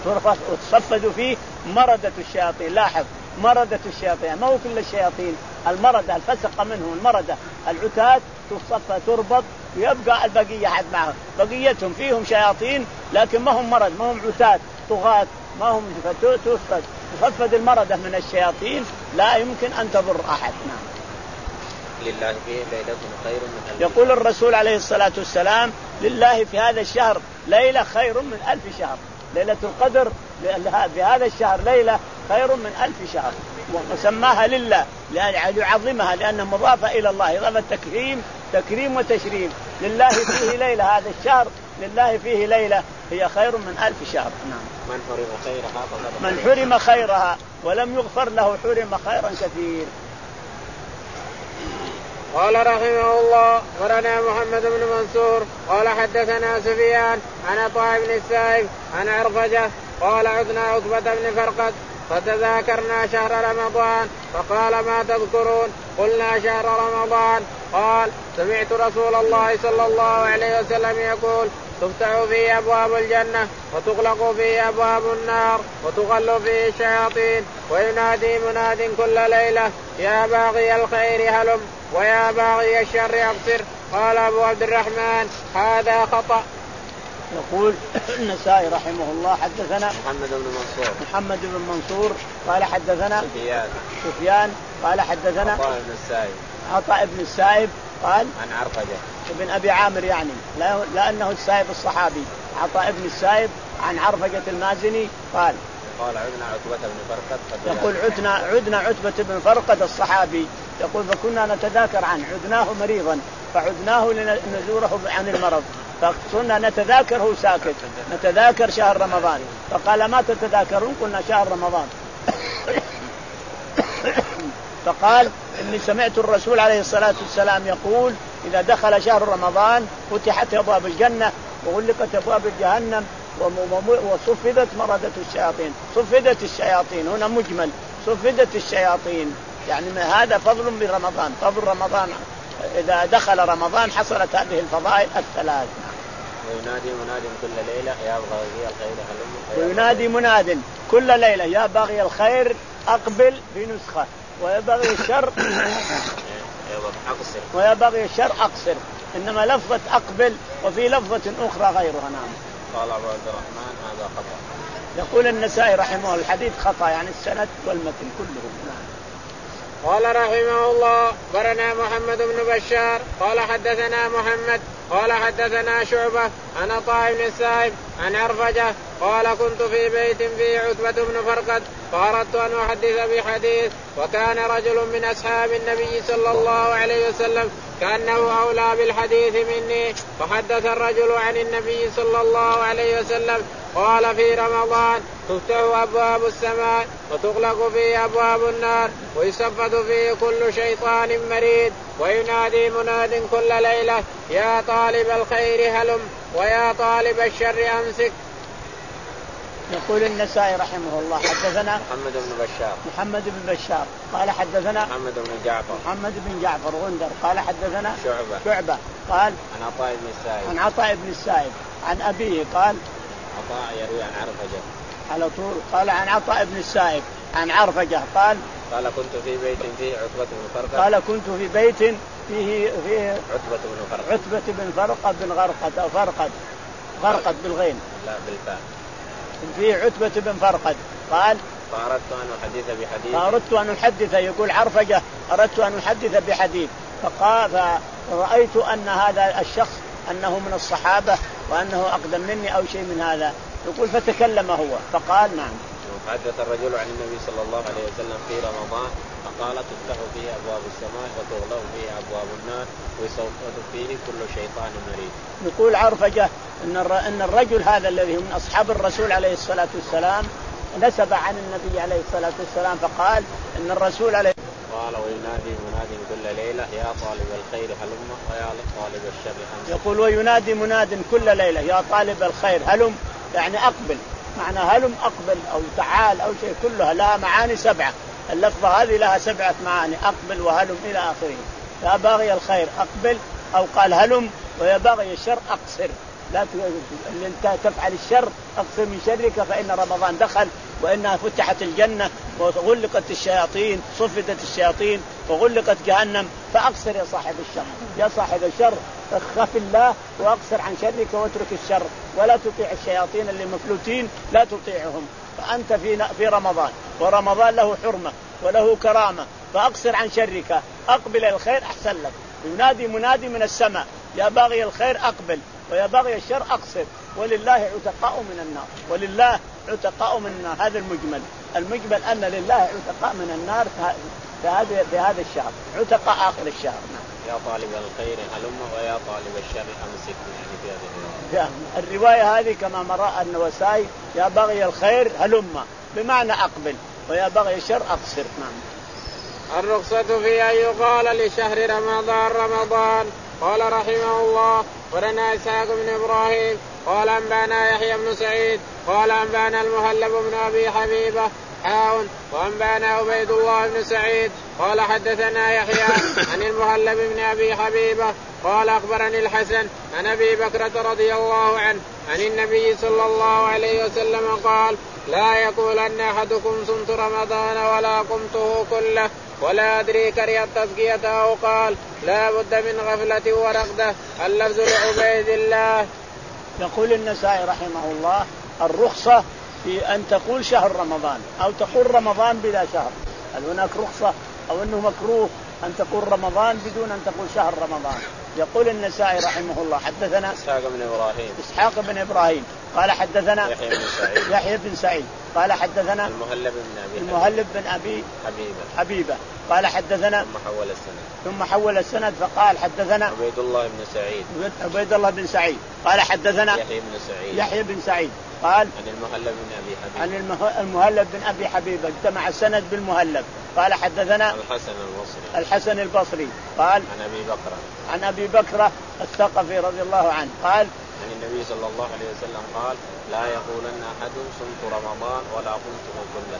وتصفد فيه مردة الشياطين. لاحظ مردة الشياطين ما هو كل الشياطين المردة الفسق منهم المردة العتاد تصفى تربط ويبقى البقية حد معهم بقيتهم فيهم شياطين لكن ما هم مرض ما هم عتاد طغاة ما هم تصفد تصفد المردة من الشياطين لا يمكن أن تضر أحد. نعم. لله فيه ليلة خير من ألف. يقول الرسول عليه الصلاة والسلام لله في هذا الشهر ليلة خير من ألف شهر. ليلة القدر بهذا الشهر ليلة خير من ألف شهر وسماها لله لأن يعظمها لأنها مضافة إلى الله إضافة تكريم تكريم وتشريف. لله فيه ليلة هذا الشهر لله فيه ليلة هي خير من ألف شهر. نعم. من حرم خيرها من حرم خيرها ولم يغفر له حرم خيرا كثير. قال رحمه الله ورنا محمد بن منصور قال حدثنا سفيان عن عطاء بن السائب عن عرفجة قال عدنا عتبة بن فرقد فتذاكرنا شهر رمضان فقال ما تذكرون قلنا شهر رمضان قال سمعت رسول الله صلى الله عليه وسلم يقول تفتح فيه أبواب الجنة وتغلق فيه أبواب النار وتغل فيه الشياطين وينادي مناد كل ليلة يا باغي الخير هلم ويا باغي الشر أقصر. قال أبو عبد الرحمن هذا خطأ. يقول النسائي رحمه الله حدثنا محمد بن منصور محمد بن منصور قال حدثنا سفيان سفيان قال حدثنا عطاء بن السائب عطاء بن السائب قال عن عرفجة ابن أبي عامر يعني لأنه السائب الصحابي عطاء بن السائب عن عرفجة المازني قال قال عدنا عتبة بن فرقد يقول عدنا عدنا عتبة بن فرقد الصحابي يقول فكنا نتذاكر عنه عدناه مريضا فعدناه لنزوره عن المرض فصرنا نتذاكره ساكت نتذاكر شهر رمضان فقال ما تتذاكرون قلنا شهر رمضان فقال إني سمعت الرسول عليه الصلاة والسلام يقول إذا دخل شهر رمضان فتحت أبواب الجنة وغلقت أبواب الجهنم وصفدت مردة الشياطين. صفدت الشياطين هنا مجمل صفدت الشياطين يعني هذا فضل من رمضان فضل رمضان إذا دخل رمضان حصلت هذه الفضائل الثلاث. وينادي مناد كل ليلة يا باغي الخير هلم وينادي مناد كل ليلة يا باغي الخير أقبل بنسخة ويا باغي الشر أقصر ويا باغي الشر أقصر إنما لفظة أقبل وفي لفظة أخرى غيرها. نعم. قال أبو عبد الرحمن هذا خطأ. يقول النسائي رحمه الحديث خطأ يعني السند والمتن كلهم. نعم. قال رحمه الله برنا محمد بن بشار قال حدثنا محمد قال حدثنا شعبة عن عطاء بن السائب عن عرفجة قال كنت في بيت فيه عتبة بن فرقد فأردت أن أحدث بحديث وكان رجل من أصحاب النبي صلى الله عليه وسلم كأنه أولى بالحديث مني فحدث الرجل عن النبي صلى الله عليه وسلم قال في رمضان تفتح أبواب السماء وتغلق فيه أبواب النار ويصفد فيه كل شيطان مريد وينادي مناد كل ليلة يا طالب الخير هلم ويا طالب الشر أمسك. يقول النسائي رحمه الله حدثنا محمد بن بشار محمد بن بشار قال حدثنا محمد بن جعفر محمد بن جعفر غندر قال حدثنا شعبة شعبة قال عن عطاء بن السائب عن عطاء بن السائب عن أبيه قال عطاء يروي عن عرفجة على طول قال عن عطاء بن السائب عن عرفجة قال قال كنت في بيت فيه عتبة بن فرقد قال كنت في بيت فيه فيه عتبة بن فرقد عتبة بن فرقد بن غرقد أو فرقد غرقد بالغين لا بالفاء فيه عتبة بن فرقد قال فأردت أن أحدث بحديث فأردت أن أحدث يقول عرفجة أردت أن أحدث بحديث فقال فرأيت أن هذا الشخص أنه من الصحابة وأنه أقدم مني أو شيء من هذا يقول فتكلم هو فقال نعم. حدث الرجل عن النبي صلى الله عليه وسلم في رمضان فقال تفتح فيه أبواب السماء وتغلق فيه أبواب النار ويصفد فيه كل شيطان مريد. يقول عرفجة إن إن الرجل هذا الذي من أصحاب الرسول عليه الصلاة والسلام نسب عن النبي عليه الصلاة والسلام فقال إن الرسول عليه قال وينادي مناد كل ليلة يا طالب الخير هلم ويا طالب الشر أمسك. يقول وينادي مناد كل ليلة يا طالب الخير هلم يعني أقبل معنى هلم أقبل أو تعال أو شيء كلها لها معاني سبعة اللفظة هذه لها سبعة معاني أقبل وهلم إلى آخره. يا باغي الخير أقبل أو قال هلم ويا باغي الشر أقصر لا تفعل الشر أقصر من شرك فإن رمضان دخل وإنها فتحت الجنة وغلقت الشياطين صفدت الشياطين وغلقت جهنم فأقصر يا صاحب الشر يا صاحب الشر خف الله وأقصر عن شرك واترك الشر ولا تطيع الشياطين اللي مفلوتين لا تطيعهم فأنت في في رمضان ورمضان له حرمة وله كرامة فأقصر عن شرك أقبل الخير أحسن لك. ينادي منادي من السماء يا باغي الخير أقبل ويا باغي الشر أقصر ولله عتقاء من النار ولله عتقاء من النار. هذا المجمل المجمل أن لله عتقاء من النار في هذا في هذا الشهر عتقاء آخر الشهر. يا طالب الخير هلم ويا طالب الشر أمسك يعني في هذه الرواية هذه كما مر النوسائي يا باغي الخير هلم بمعنى أقبل ويا باغي الشر أقصر. نعم. الرخصة في أن يقال لشهر رمضان رمضان. قال رحمه الله ولنا إسحاق بن إبراهيم قال أنبانا يحيى بن سعيد قال أنبانا المهلب بن أبي حبيبة حاون وأنبانا عبيد الله بن سعيد قال حدثنا يحيى عن المهلب بن أبي حبيبة قال أخبرني الحسن عن أبي بكرة رضي الله عنه عن النبي صلى الله عليه وسلم قال لا يقولن أحدكم صمت رمضان ولا قمته كله ولا أدري كره التزكية أو قال لا بد من غفلة ورقدة. اللفظ لعبيد الله. يقول النسائي رحمه الله الرخصة في أن تقول شهر رمضان أو تقول رمضان بلا شهر. هل هناك رخصة أو أنه مكروه أن تقول رمضان بدون أن تقول شهر رمضان؟ يقول النسائي رحمه الله حدثنا إسحاق بن إبراهيم إسحاق بن إبراهيم قال حدثنا يحيى بن سعيد يحيى بن سعيد قال حدثنا المهلب بن أبي المهلب بن أبي حبيبة حبيبة قال حدثنا ثم حول السند ثم حول السند فقال حدثنا عبيد الله بن سعيد عبيد الله بن سعيد قال حدثنا يحيى بن سعيد يحيى بن سعيد قال عن المهلب بن أبي حبيبة عن المهلب بن أبي حبيبة اجتمع السند بالمهلب قال حدثنا الحسن البصري الحسن البصري قال عن أبي بكر عن أبي بكر الثقفي رضي الله عنه قال عن النبي صلى الله عليه وسلم قال لا يقولن أحد صمت رمضان ولا قمته كله.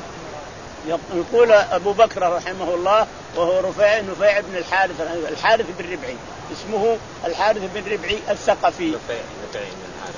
يقول أبو بكر رحمه الله وهو رفيع نفيع بن الحارث الحارث بن ربعي اسمه الحارث بن ربعي الثقفي نفيع نفيع بن الحارث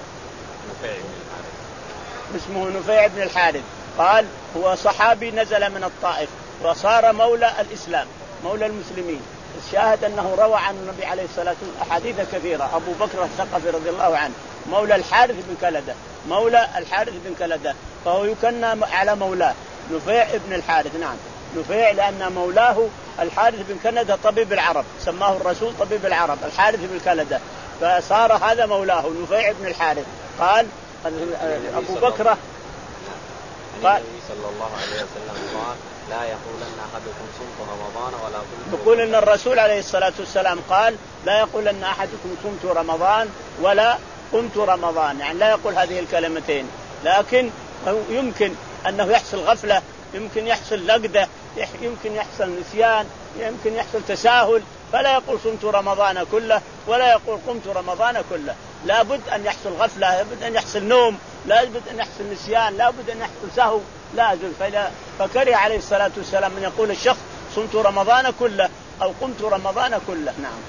نفيع بن الحارث اسمه نفيع بن الحارث قال هو صحابي نزل من الطائف وصار مولى الإسلام مولى المسلمين. الشاهد أنه روى عن النبي عليه الصلاة والسلام أحاديث كثيرة. أبو بكر الثقفي رضي الله عنه مولى الحارث بن كلدة مولى الحارث بن كلدة فهو يكنى على مولاه نفيع بن الحارث. نعم نفيع لأن مولاه الحارث بن كلدة طبيب العرب سماه الرسول طبيب العرب الحارث بن كلدة فصار هذا مولاه نفيع بن الحارث. قال أبو بكر قال النبي صلى الله عليه وسلم قال لا يقولن أحدكم صمت رمضان ولا كنت. يقول إن الرسول عليه الصلاة والسلام قال لا يقولن أحدكم صمت رمضان ولا قمت رمضان، يعني لا يقول هذه الكلمتين، لكن يمكن أنه يحصل غفلة، يمكن يحصل لقدة، يمكن يحصل نسيان، يمكن يحصل تساهل، فلا يقول صمت رمضان كله ولا يقول قمت رمضان كله. لابد أن يحصل غفلة، لابد أن يحصل نوم، لابد أن يحصل نسيان، لابد أن يحصل سهو لازم. فكره عليه الصلاة والسلام من يقول الشخص صمت رمضان كله أو قمت رمضان كله. نعم.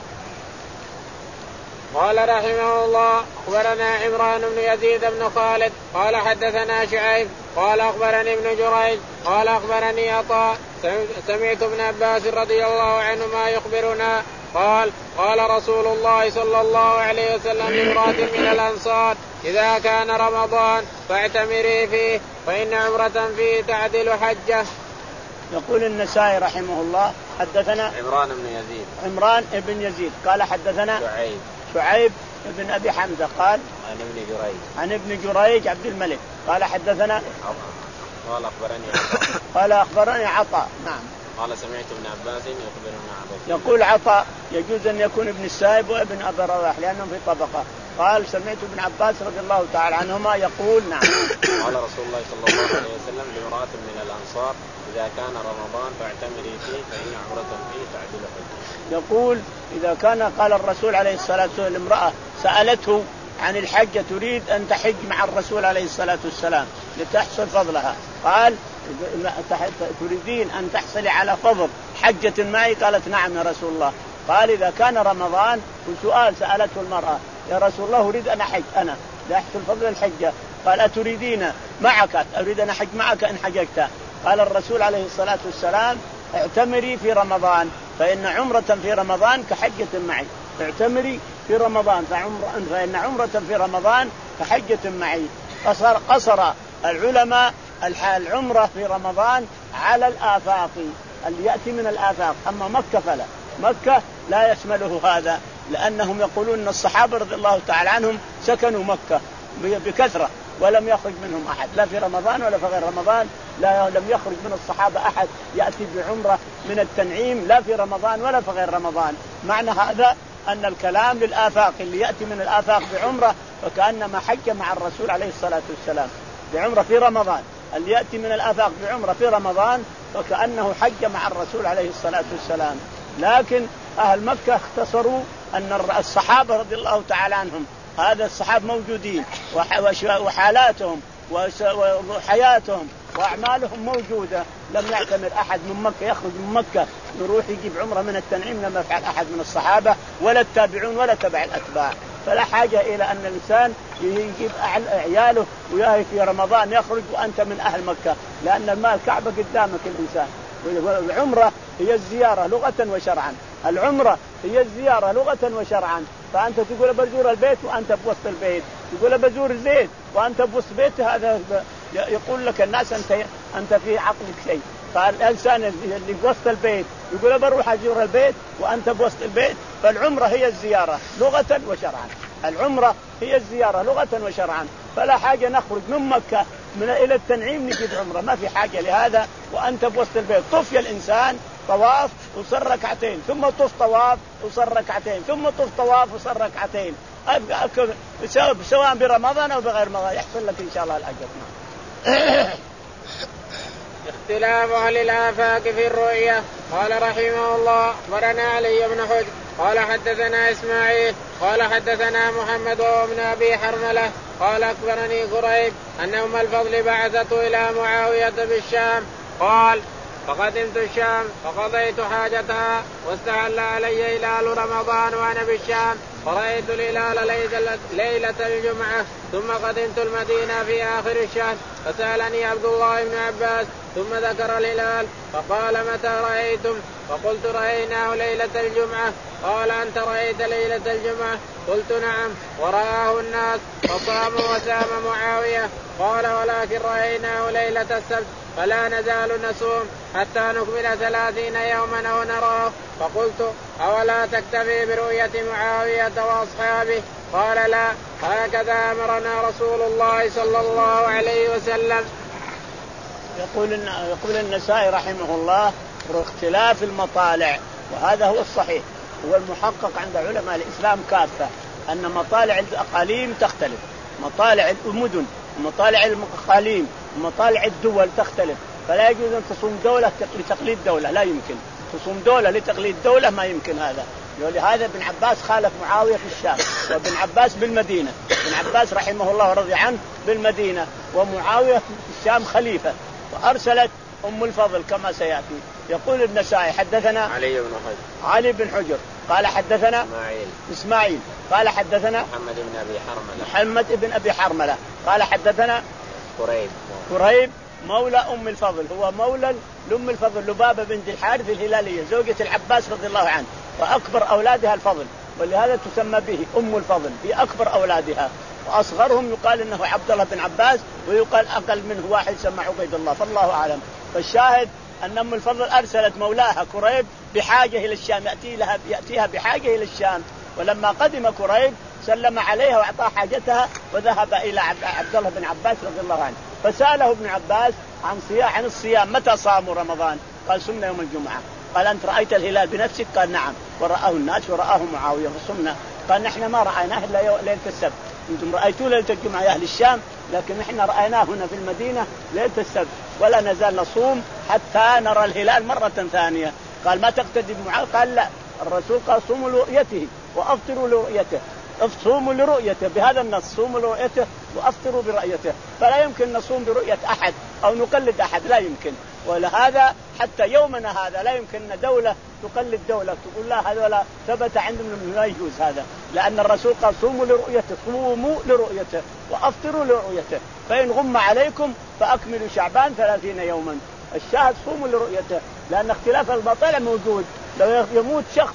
قال رحمه الله أخبرنا عمران بن يزيد بن خالد قال حدثنا شعيب قال أخبرني ابن جريج قال أخبرني عطاء سمعت ابن عباس رضي الله عنهما يخبرنا قال قال رسول الله صلى الله عليه وسلم لامرأة من الأنصار إذا كان رمضان فاعتمري فيه فإن عمرة فيه تعدل حجة. يقول النسائي رحمه الله حدثنا عمران بن يزيد عمران بن يزيد قال حدثنا شعيب شعيب بن أبي حمزة قال عن ابن جريج عن ابن جريج عبد الملك قال حدثنا قال أخبرني عطاء قال أخبرني عطاء. نعم. قال سمعت ابن عباس يخبرنا عن. يقول عطاء يجوز أن يكون ابن السائب وابن أبي رواح لأنهم في طبقة. قال سمعت ابن عباس رضي الله تعالى عنهما يقول نعم قال رسول الله صلى الله عليه وسلم لامرأة من الأنصار إذا كان رمضان فاعتمري فيه فإن عمرة فيه تعدل حجة. يقول إذا كان قال الرسول عليه الصلاة والسلام الامرأة سألته عن الحجة تريد أن تحج مع الرسول عليه الصلاة والسلام لتحصل فضلها، قال تريدين أن تحصلي على فضل حجة معي؟ قالت نعم يا رسول الله. قال إذا كان رمضان وسؤال سألته المرأة يا رسول الله أريد أن أحج أنا لأحصل فضل الحجة، قال أتريدين معك؟ أريد أن أحج معك إن حججت. قال الرسول عليه الصلاة والسلام اعتمري في رمضان فإن عمرة في رمضان كحجة معي. اعتمري في رمضان فإن عمرة في رمضان كحجة معي. قصر, قصر العلماء العمرة في رمضان على الآفاق اللي يأتي من الآفاق، أما مكة فلا، مكة لا يشمله هذا، لأنهم يقولون أن الصحابة رضي الله تعالى عنهم سكنوا مكة بكثرة ولم يخرج منهم أحد لا في رمضان ولا في غير رمضان، لا لم يخرج من الصحابة أحد يأتي بعمرة من التنعيم لا في رمضان ولا في غير رمضان. معنى هذا أن الكلام للآفاق اللي يأتي من الآفاق بعمرة فكأنما حج مع الرسول عليه الصلاة والسلام بعمرة في رمضان، اللي يأتي من الآفاق بعمرة في رمضان فكأنه حج مع الرسول عليه الصلاة والسلام. لكن أهل مكة اختصروا أن الصحابة رضي الله تعالى عنهم هذا الصحابة موجودين وحالاتهم وحياتهم وأعمالهم موجودة، لم يعتمر أحد من مكة يخرج من مكة يروح يجيب عمرة من التنعيم لم يفعل أحد من الصحابة ولا التابعون ولا تبع الأتباع. فلا حاجة إلى أن الإنسان يجيب عياله وياهي في رمضان يخرج وأنت من أهل مكة، لأن الماء الكعبة قدامك الإنسان. والعمرة هي الزيارة لغة وشرعا، العمرة هي الزيارة لغة وشرعا. فأنت تقول بزور البيت وأنت بوسط البيت، تقول بزور الزيت وأنت بوسط بيت، هذا يقول لك الناس أنت أنت في عقلك شيء. فالإنسان اللي بوسط البيت يقول بروح أزور البيت وأنت بوسط البيت. فالعمرة هي الزيارة لغة وشرعا، العمرة هي الزيارة لغة وشرعا. فلا حاجة نخرج من مكة من إلى التنعيم نجد عمرة، ما في حاجة لهذا وأنت بوسط البيت. طف يا الإنسان طواف وصر ركعتين، ثم طف طواف وصر ركعتين، ثم طف طواف وصر ركعتين، سواء برمضان أو بغير رمضان يحصل لك إن شاء الله الأجر. اختلاف أهل الآفاق في الرؤية. قال رحمه الله أخبرنا علي بن حجر قال حدثنا إسماعيل قال حدثنا محمد بن أبي حرملة قال أخبرني قريب أن أم الفضل بعثته إلى معاوية بالشام قال فقدمت الشام فقضيت حاجتها واستحل علي هلال رمضان وأنا بالشام فرأيت الهلال ليلة الجمعة ثم قدمت المدينة في آخر الشهر فسألني عبد الله بن عباس ثم ذكر الهلال فقال متى رأيتم؟ فقلت رأيناه ليلة الجمعة. قال أنت رأيت ليلة الجمعة؟ قلت نعم ورآه الناس فصاموا وسام معاوية. قال ولكن رأيناه ليلة السبت فلا نزال نصوم حتى نكمل ثلاثين يوما أو نراه. فقلت أولا تكتفي برؤية معاوية وأصحابه؟ قال لا، هكذا أمرنا رسول الله صلى الله عليه وسلم. يقول يقول النسائي رحمه الله اختلاف المطالع، وهذا هو الصحيح، هو المحقق عند علماء الإسلام كافة، أن مطالع الأقاليم تختلف، مطالع المدن ومطالع الأقاليم ومطالع الدول تختلف، فلا يجوز أن تصوم دولة لتقليد دولة، لا يمكن تصوم دولة لتقليد دولة، ما يمكن هذا. ولهذا ابن عباس خالف معاوية في الشام، وابن عباس بالمدينة، ابن عباس رحمه الله ورضي عنه بالمدينة، ومعاوية في الشام خليفة، وأرسلت أم الفضل كما سيأتي. يقول النسائي حدثنا علي بن حجر علي بن حجر قال حدثنا إسماعيل إسماعيل قال حدثنا محمد بن أبي حرملة محمد بن أبي حرملة قال حدثنا قريب قريب مولى أم الفضل، هو مولى لأم الفضل لبابة بنت الحارث الهلالية زوجة العباس رضي الله عنه، وأكبر أولادها الفضل، ولهذا تسمى به أم الفضل في أكبر أولادها، وأصغرهم يقال إنه عبد الله بن عباس، ويقال أقل منه واحد سمى عبيد الله، فالله أعلم. فالشاهد أن أم الفضل أرسلت مولاها قريب بحاجة إلى الشام، يأتي لها يأتيها بحاجة إلى الشام، ولما قدم قريب سلم عليها وأعطاها حاجتها وذهب إلى عبد الله بن عباس رضي الله عنه، فسأله ابن عباس عن صيام عن الصيام متى صاموا رمضان؟ قال صمنا يوم الجمعة. قال أنت رأيت الهلال بنفسك؟ قال نعم، ورآه الناس ورآه معاوية فصمنا. قال نحن ما رأيناه إلا ليلة السبت، أنتم رأيتوا ليلة الجمعة يا أهل الشام، لكن نحن رأيناه هنا في المدينة ليلة السبت، ولا نزال نصوم حتى نرى الهلال مرة ثانية. قال ما تقتدي بمعاوية؟ قال لا، الرسول قال صوموا لرؤيته وأفطروا لرؤيته، صوموا لرؤيته بهذا النص، صوموا لرؤيته وأفطروا برؤيته، فلا يمكن نصوم برؤية أحد أو نقلد أحد، لا يمكن. ولهذا حتى يومنا هذا لا يمكن دولة تقلد دولة تقول لا هذا ثبت عندهم، لا يجوز هذا، لأن الرسول قال صوموا لرؤيته، صوموا لرؤيته وأفطروا لرؤيته، فإن غم عليكم فأكملوا شعبان ثلاثين يوما. الشاهد صوموا لرؤيته، لأن اختلاف المطالع موجود، لو يموت شخص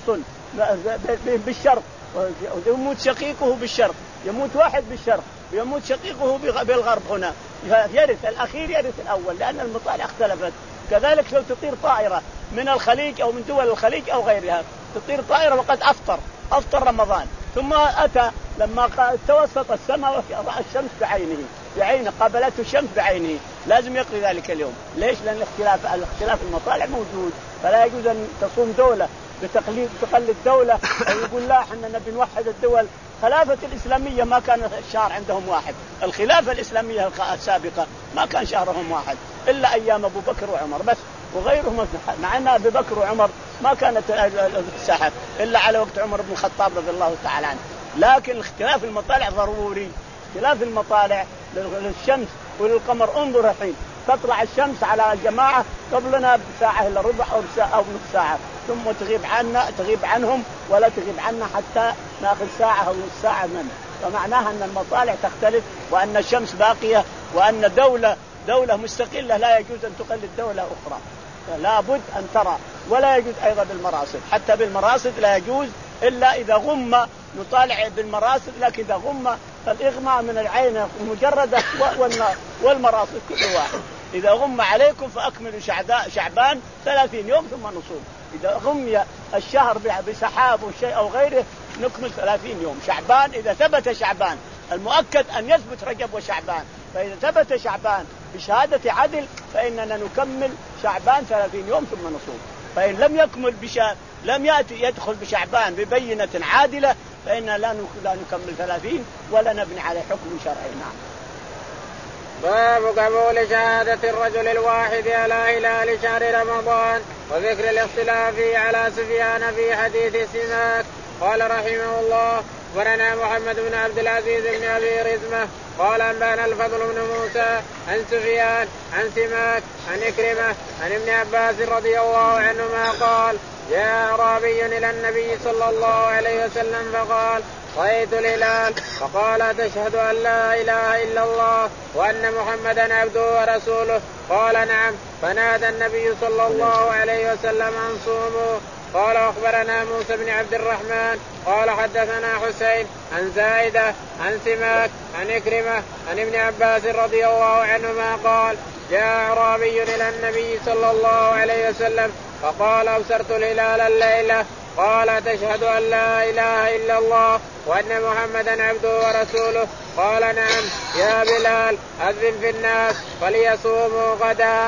بالشرق ويموت شقيقه بالشرق، يموت واحد بالشرق ويموت شقيقه بالغرب، هنا يرث الأخير يرث الأول، لأن المطالع اختلفت. كذلك لو تطير طائرة من الخليج أو من دول الخليج أو غيرها، تطير طائرة وقد أفطر أفطر رمضان، ثم أتى لما توسط السماء رأى الشمس بعينه بعينه قابلته الشمس بعينه، لازم يقضي ذلك اليوم. ليش؟ لأن الاختلاف الاختلاف المطالع موجود، فلا يجوز أن تصوم دولة بتقليد تقلد دولة أو يقول لا احنا نبي نوحد الدول. خلافة الإسلامية ما كان الشهر عندهم واحد، الخلافة الإسلامية السابقة ما كان شهرهم واحد إلا أيام أبو بكر وعمر بس، وغيرهم مع أن أبو بكر وعمر ما كانت الساحة إلا على وقت عمر بن الخطاب رضي الله تعالى عنه. لكن اختلاف المطالع ضروري، اختلاف المطالع للشمس وللقمر. انظر الحين تطلع الشمس على الجماعة قبلنا بساعة إلا ربع أو ساعة أو نصف ساعة، ثم تغيب عنا تغيب عنهم ولا تغيب عنا حتى ناخذ ساعة أو نصف ساعة منه. فمعناها أن المطالع تختلف، وأن الشمس باقية، وأن دولة دولة مستقلة لا يجوز أن تقلد دولة أخرى، لا بد أن ترى. ولا يجوز أيضا بالمراصد، حتى بالمراصد لا يجوز إلا إذا غم نطالع بالمراصد، لكن إذا غم فالإغماء من العين مجردة والمراصد كل واحد. إذا غم عليكم فأكملوا شعبان ثلاثين يوم ثم نصوم. إذا غمي الشهر بسحاب وشيء أو غيره نكمل ثلاثين يوم شعبان. إذا ثبت شعبان، المؤكد أن يثبت رجب وشعبان، فإذا ثبت شعبان بشهادة عدل فإننا نكمل شعبان ثلاثين يوم ثم نصوم. فإن لم يكمل بشهادة لم يأتي يدخل بشعبان ببينة عادلة فإننا لا نكمل ثلاثين ولا نبني عليه حكم شرعي. نعم. باب قبول شهادة الرجل الواحد على هلال شهر رمضان وذكر الاختلاف على سفيان في حديث سماك. قال رحمه الله ورنا محمد بن عبد العزيز بن أبي رزمة قال أنبانا الفضل بن موسى عن سفيان عن سماك عن إكرمة عن ابن عباس رضي الله عنهما قال جاء أعرابي إلى النبي صلى الله عليه وسلم فقال رأيت الهلال فقال تشهد أن لا إله إلا الله وأن محمدا عبده ورسوله؟ قال نعم. فنادى النبي صلى الله عليه وسلم أن صوموا. قال أخبرنا موسى بن عبد الرحمن قال حدثنا حسين عن زائدة عن سماك عن إكرمة عن ابن عباس رضي الله عنهما قال جاء أعرابي إلى النبي صلى الله عليه وسلم فقال أبصرت الهلال الليلة. قال تشهد أن لا إله إلا الله وأن محمدا عبده ورسوله؟ قال نعم. يا بلال أذن في الناس فليصوموا غدا.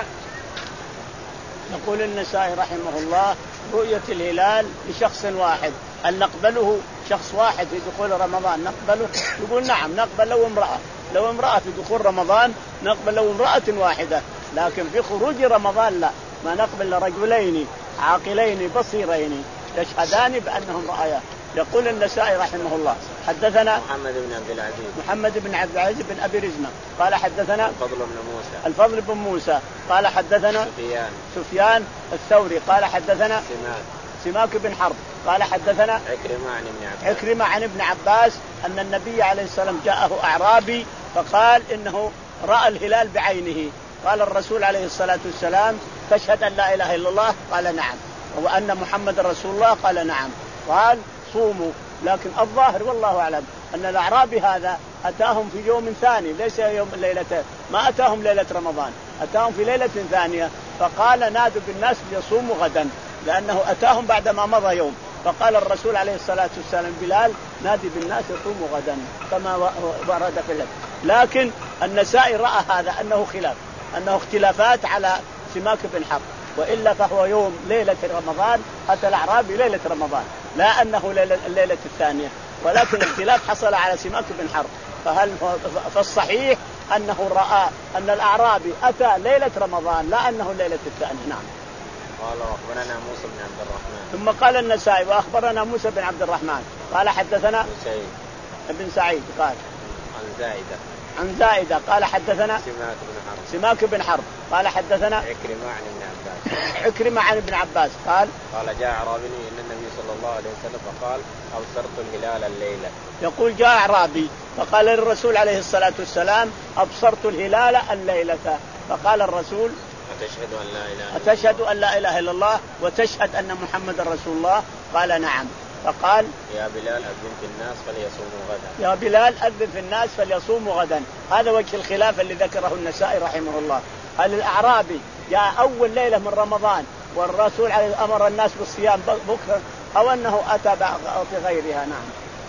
يقول النسائي رحمه الله رؤية الهلال لشخص واحد هل نقبله؟ شخص واحد في دخول رمضان نقبله؟ يقول نعم نقبل لو امرأة، لو امرأة في دخول رمضان نقبل لو امرأة واحدة، لكن في خروج رمضان لا، ما نقبل لرجلين عاقلين بصيرين يشهدان بأنهم رأيا. يقول النسائي رحمه الله حدثنا محمد بن عبد العزيز محمد بن عبد العزيز بن أبي رزمة قال حدثنا الفضل بن موسى الفضل بن موسى قال حدثنا سفيان سفيان الثوري قال حدثنا سماك سماك بن حرب قال حدثنا عكرمة عن ابن عباس عكرمة عن ابن عباس أن النبي عليه السلام جاءه أعرابي فقال إنه رأى الهلال بعينه. قال الرسول عليه الصلاة والسلام تشهد أن لا إله إلا الله؟ قال نعم. وأن محمد رسول الله؟ قال نعم. قال صوموا. لكن الظاهر والله أعلم أن الأعرابي هذا أتاهم في يوم ثاني ليس يوم ليلة، ما أتاهم ليلة رمضان، أتاهم في ليلة ثانية، فقال نادوا بالناس ليصوموا غدا لأنه أتاهم بعدما مضى يوم. فقال الرسول عليه الصلاة والسلام بلال نادي بالناس يصوموا غدا كما ورد في الليل. لكن النسائي رأى هذا أنه خلاف، أنه اختلافات على سماك بن حرب، وإلا فهو يوم ليلة رمضان أتى الأعرابي ليلة رمضان لا أنه ليلة الليلة الثانية، ولكن اختلاف حصل على سماك بن حرب. فهل فالصحيح أنه رأى أن الأعرابي أتى ليلة رمضان لا أنه الليلة الثانية. نعم. قال وأخبرنا موسى بن عبد الرحمن ثم قال النسائي وأخبرنا موسى بن عبد الرحمن قال حدثنا سعيد ابن سعيد قال عن زائدة عن زائدة قال حدثنا سماك بن حرب سماك بن حرب قال حدثنا عكرمة عن ابن عباس عكرمة عن ابن عباس قال قال جاء أعرابي إن النبي صلى الله عليه وسلم فقال أبصرت الهلال الليلة. يقول جاء أعرابي فقال للرسول عليه الصلاة والسلام أبصرت الهلال الليلة. فقال الرسول أتشهد أن لا إله أتشهد أن لا إله إلا الله وتشهد أن محمد رسول الله؟ قال نعم. فقال يا بلال أذن في الناس فليصوموا غدا. يا بلال أذن في الناس فليصوموا غدا. هذا وجه الخلاف اللي ذكره النسائي رحمه الله. هل الأعرابي جاء أول ليلة من رمضان والرسول عليه أمر الناس بالصيام بكرة أو أنه أتى في غيرها؟ نعم.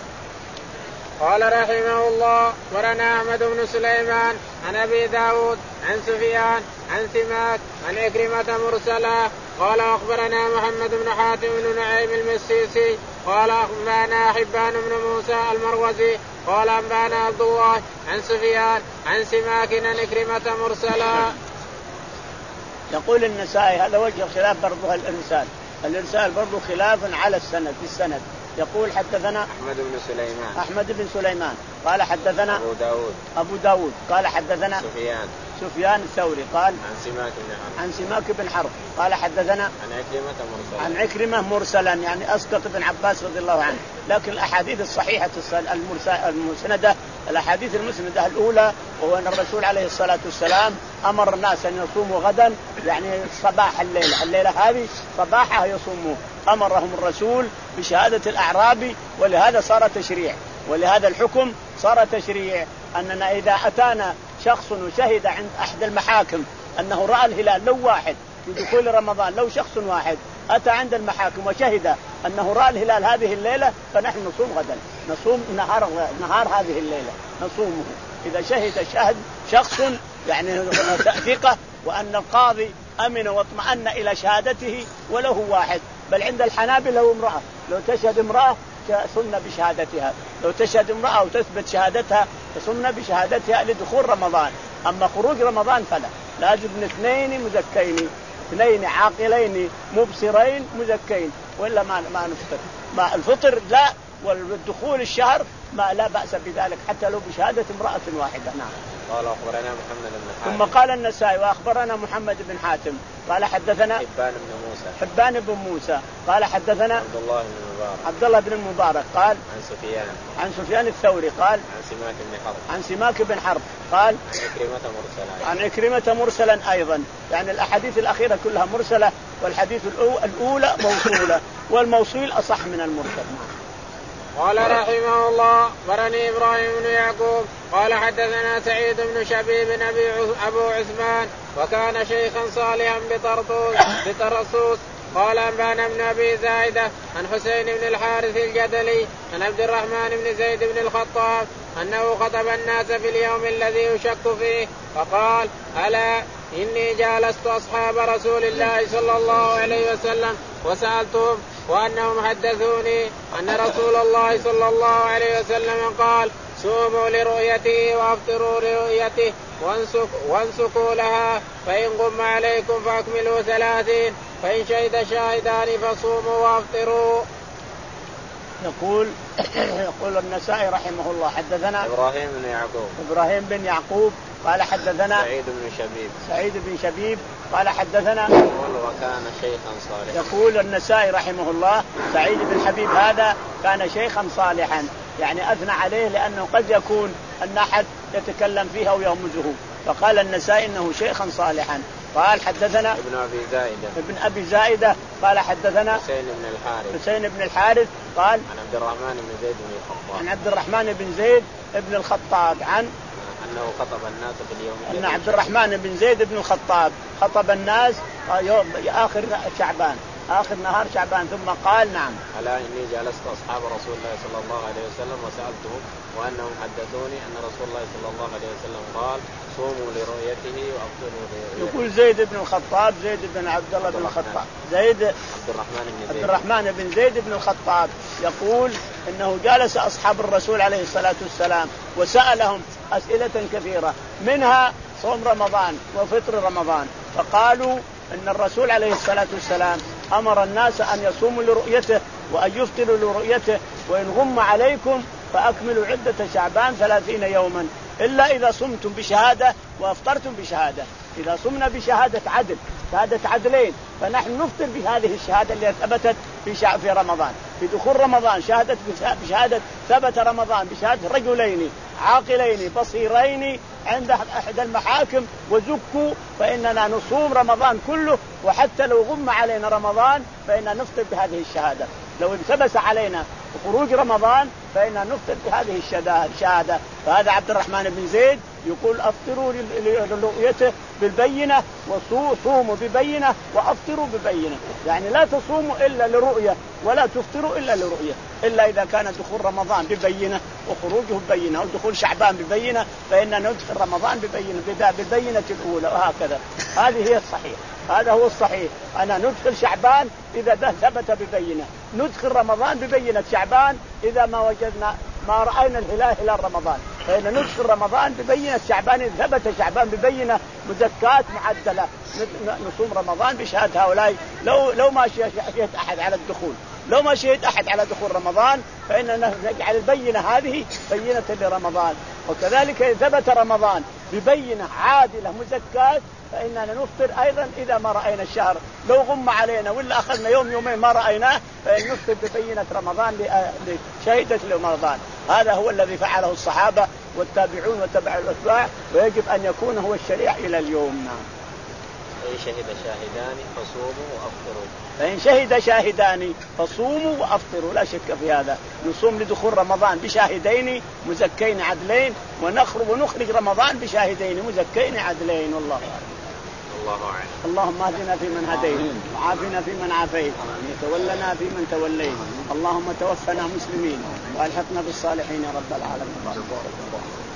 قال رحمه الله ورنا أحمد بن سليمان عن أبي داود عن سفيان عن سماك عن عكرمة مرسلا قال أخبرنا محمد بن حاتم بن نعيم المسيسي قال أخبرنا حبان بن موسى المروزي قال أنبانا عبد الله عن سفيان عن سماك عن عكرمة مرسلا. يقول النسائي هذا وجه الخلاف برضه الإرسال، الإرسال برضه خلاف على السند في السند. يقول حدثنا أحمد بن سليمان أحمد بن سليمان قال حدثنا أبو داود أبو داود قال حدثنا سفيان سفيان الثوري قال عن سماك بن حرب عن سماك بن حرب قال حدثنا عن عكرمة مرسلا عن عكرمة مرسلا يعني أسقط بن عباس رضي الله عنه. لكن الأحاديث الصحيحة المسندة الأحاديث المسندة الأولى وهو أن الرسول عليه الصلاة والسلام أمر الناس أن يصوموا غدا يعني صباح الليلة الليلة هذه صباحها يصوموا. أمرهم الرسول بشهادة الأعرابي ولهذا صار تشريع، ولهذا الحكم صار تشريع أننا إذا أتانا شخص وشهد عند أحد المحاكم أنه رأى الهلال لو واحد في دخول رمضان لو شخص واحد أتى عند المحاكم وشهد أنه رأى الهلال هذه الليلة فنحن نصوم غدا، نصوم نهار نهار هذه الليلة نصومه. إذا شهد شهد شخص يعني ثقة وأن القاضي أمن واطمأن إلى شهادته وله واحد. بل عند الحنابلة لو امرأة لو تشهد امرأة صمنا بشهادتها، لو تشهد امرأة وتثبت شهادتها صمنا بشهادتها لدخول رمضان. أما خروج رمضان فلا، لازم اثنين مزكين، اثنين عاقلين مبصرين مزكين، وإلا ما ما نفطر. ما الفطر لا، والدخول الشهر ما لا بأس بذلك حتى لو بشهادة امرأة واحدة. نعم. قال أخبرنا محمد بن حاتم ثم قال النسائي وأخبرنا محمد بن حاتم قال حدثنا حبان بن موسى حبان بن موسى قال حدثنا عبد الله بن المبارك عبد الله بن المبارك قال عن سفيان عن سفيان الثوري قال عن سماك بن حرب عن سماك بن حرب قال عن عكرمة مرسلا عن عكرمة مرسلا أيضا. يعني الأحاديث الأخيرة كلها مرسلة، والحديث الأولى موصولة، والموصول أصح من المرسل. قال رحمه الله برني إبراهيم بن يعقوب قال حدثنا سعيد بن شبيب أبو عثمان وكان شيخا صالحا بطرطوس بطرسوس قال أنبانا بن أبي زايدة عن حسين بن الحارث الجدلي عن عبد الرحمن بن زيد بن الخطاب أنه خطب الناس في اليوم الذي يشك فيه فقال ألا إني جالست أصحاب رسول الله صلى الله عليه وسلم وسألتهم وأنهم حدثوني أن رسول الله صلى الله عليه وسلم قال صوموا لرؤيته وافطروا لرؤيته وانسكوا لها فإن غم عليكم فأكملوا ثلاثين فإن شهد شاهدان فصوموا وافطروا. يقول يقول النسائي رحمه الله حدثنا إبراهيم بن يعقوب إبراهيم بن يعقوب قال حدثنا سعيد بن شبيب سعيد بن شبيب قال حدثنا يقول وكان شيخا صالحا. يقول النسائي رحمه الله سعيد بن حبيب هذا كان شيخا صالحا يعني أثنى عليه لأنه قد يكون أن أحد يتكلم فيها ويهمزه فقال النسائي إنه شيخا صالحا. قال حدثنا ابن أبي زائدة ابن أبي زائدة قال حدثنا حسين بن الحارث حسين بن الحارث قال عن عبد الرحمن بن زيد بن الخطاب عن عبد الرحمن بن زيد بن الخطاب عن أنه خطب الناس في اليوم أن عبد الرحمن بن زيد بن الخطاب خطب الناس يوم آخر شعبان آخر نهار شعبان ثم قال نعم ألا إني جلست أصحاب رسول الله صلى الله عليه وسلم وسألتهم وأنهم حدثوني أن رسول الله صلى الله عليه وسلم قال صوموا لرؤيته وأفطروا لرؤيته. يقول زيد بن الخطاب زيد بن عبد الله بن الخطاب زيد عبد الرحمن بن زيد عبد الرحمن بن زيد بن الخطاب يقول إنه جالس أصحاب الرسول عليه الصلاة والسلام وسألهم أسئلة كثيرة منها صوم رمضان وفطر رمضان فقالوا إن الرسول عليه الصلاة والسلام أمر الناس أن يصوموا لرؤيته وأن يفطروا لرؤيته وإن غم عليكم فأكملوا عدة شعبان ثلاثين يوما إلا إذا صمتم بشهادة وأفطرتم بشهادة. إذا صمنا بشهادة عدل شهادة عدلين فنحن نفطر بهذه الشهادة اللي ثبتت في في رمضان في دخول رمضان شهادة بشهادة ثبت رمضان بشهادة رجلين عاقلين بصيرين عند أحد المحاكم وزكوا فإننا نصوم رمضان كله وحتى لو غم علينا رمضان فإننا نفطر بهذه الشهادة. لو التبس علينا خروج رمضان فإننا نفطر بهذه الشهادة. فهذا عبد الرحمن بن زيد يقول أفطروا لرؤيته بالبينة وصوموا ببينة وأفطروا ببينة يعني لا تصوموا إلا لرؤية ولا تفطروا إلا لرؤية إلا إذا كان دخول رمضان ببينة وخروجه ببينة أو دخول شعبان ببينة فإننا ندخل رمضان ببينة بالبينة الأولى وهكذا. هذه هي الصحيح هذا هو الصحيح أنا ندخل شعبان إذا ثبت ببينة ندخل رمضان ببينة شعبان إذا ما وجدنا ما رأينا الهلال هلال رمضان فإن ندخل رمضان ببينة شعبان إذا ثبت شعبان ببينة مزكاة معدلة نصوم رمضان بشهادة هؤلاء. لو لو ما شهد أحد على الدخول لو ما شهد أحد على دخول رمضان فإننا نجعل البينة هذه بينة لرمضان. وكذلك إذا ثبت رمضان ببينة عادلة مزكاة فإننا نفطر أيضا إذا ما رأينا الشهر. لو غم علينا ولا أخذنا يوم يومين ما رأيناه فإن نفطر ببينة رمضان لشهيدة رمضان. هذا هو الذي فعله الصحابة والتابعون وتبع الأتباع ويجب أن يكون هو الشريعة إلى اليوم. نعم. فإن شهد شاهدان فصوموا وأفطروا فإن شهد شاهدان فصوموا وأفطروا لا شك في هذا. نصوم لدخول رمضان بشاهدين مزكين عدلين ونخرج ونخرج رمضان بشاهدين مزكين عدلين. والله أعلم. الله أعلم. اللهم اهدنا فيمن هديت وعافنا فيمن عافيت وتولنا فيمن توليت اللهم توفنا مسلمين والحقنا بالصالحين يا رب العالمين.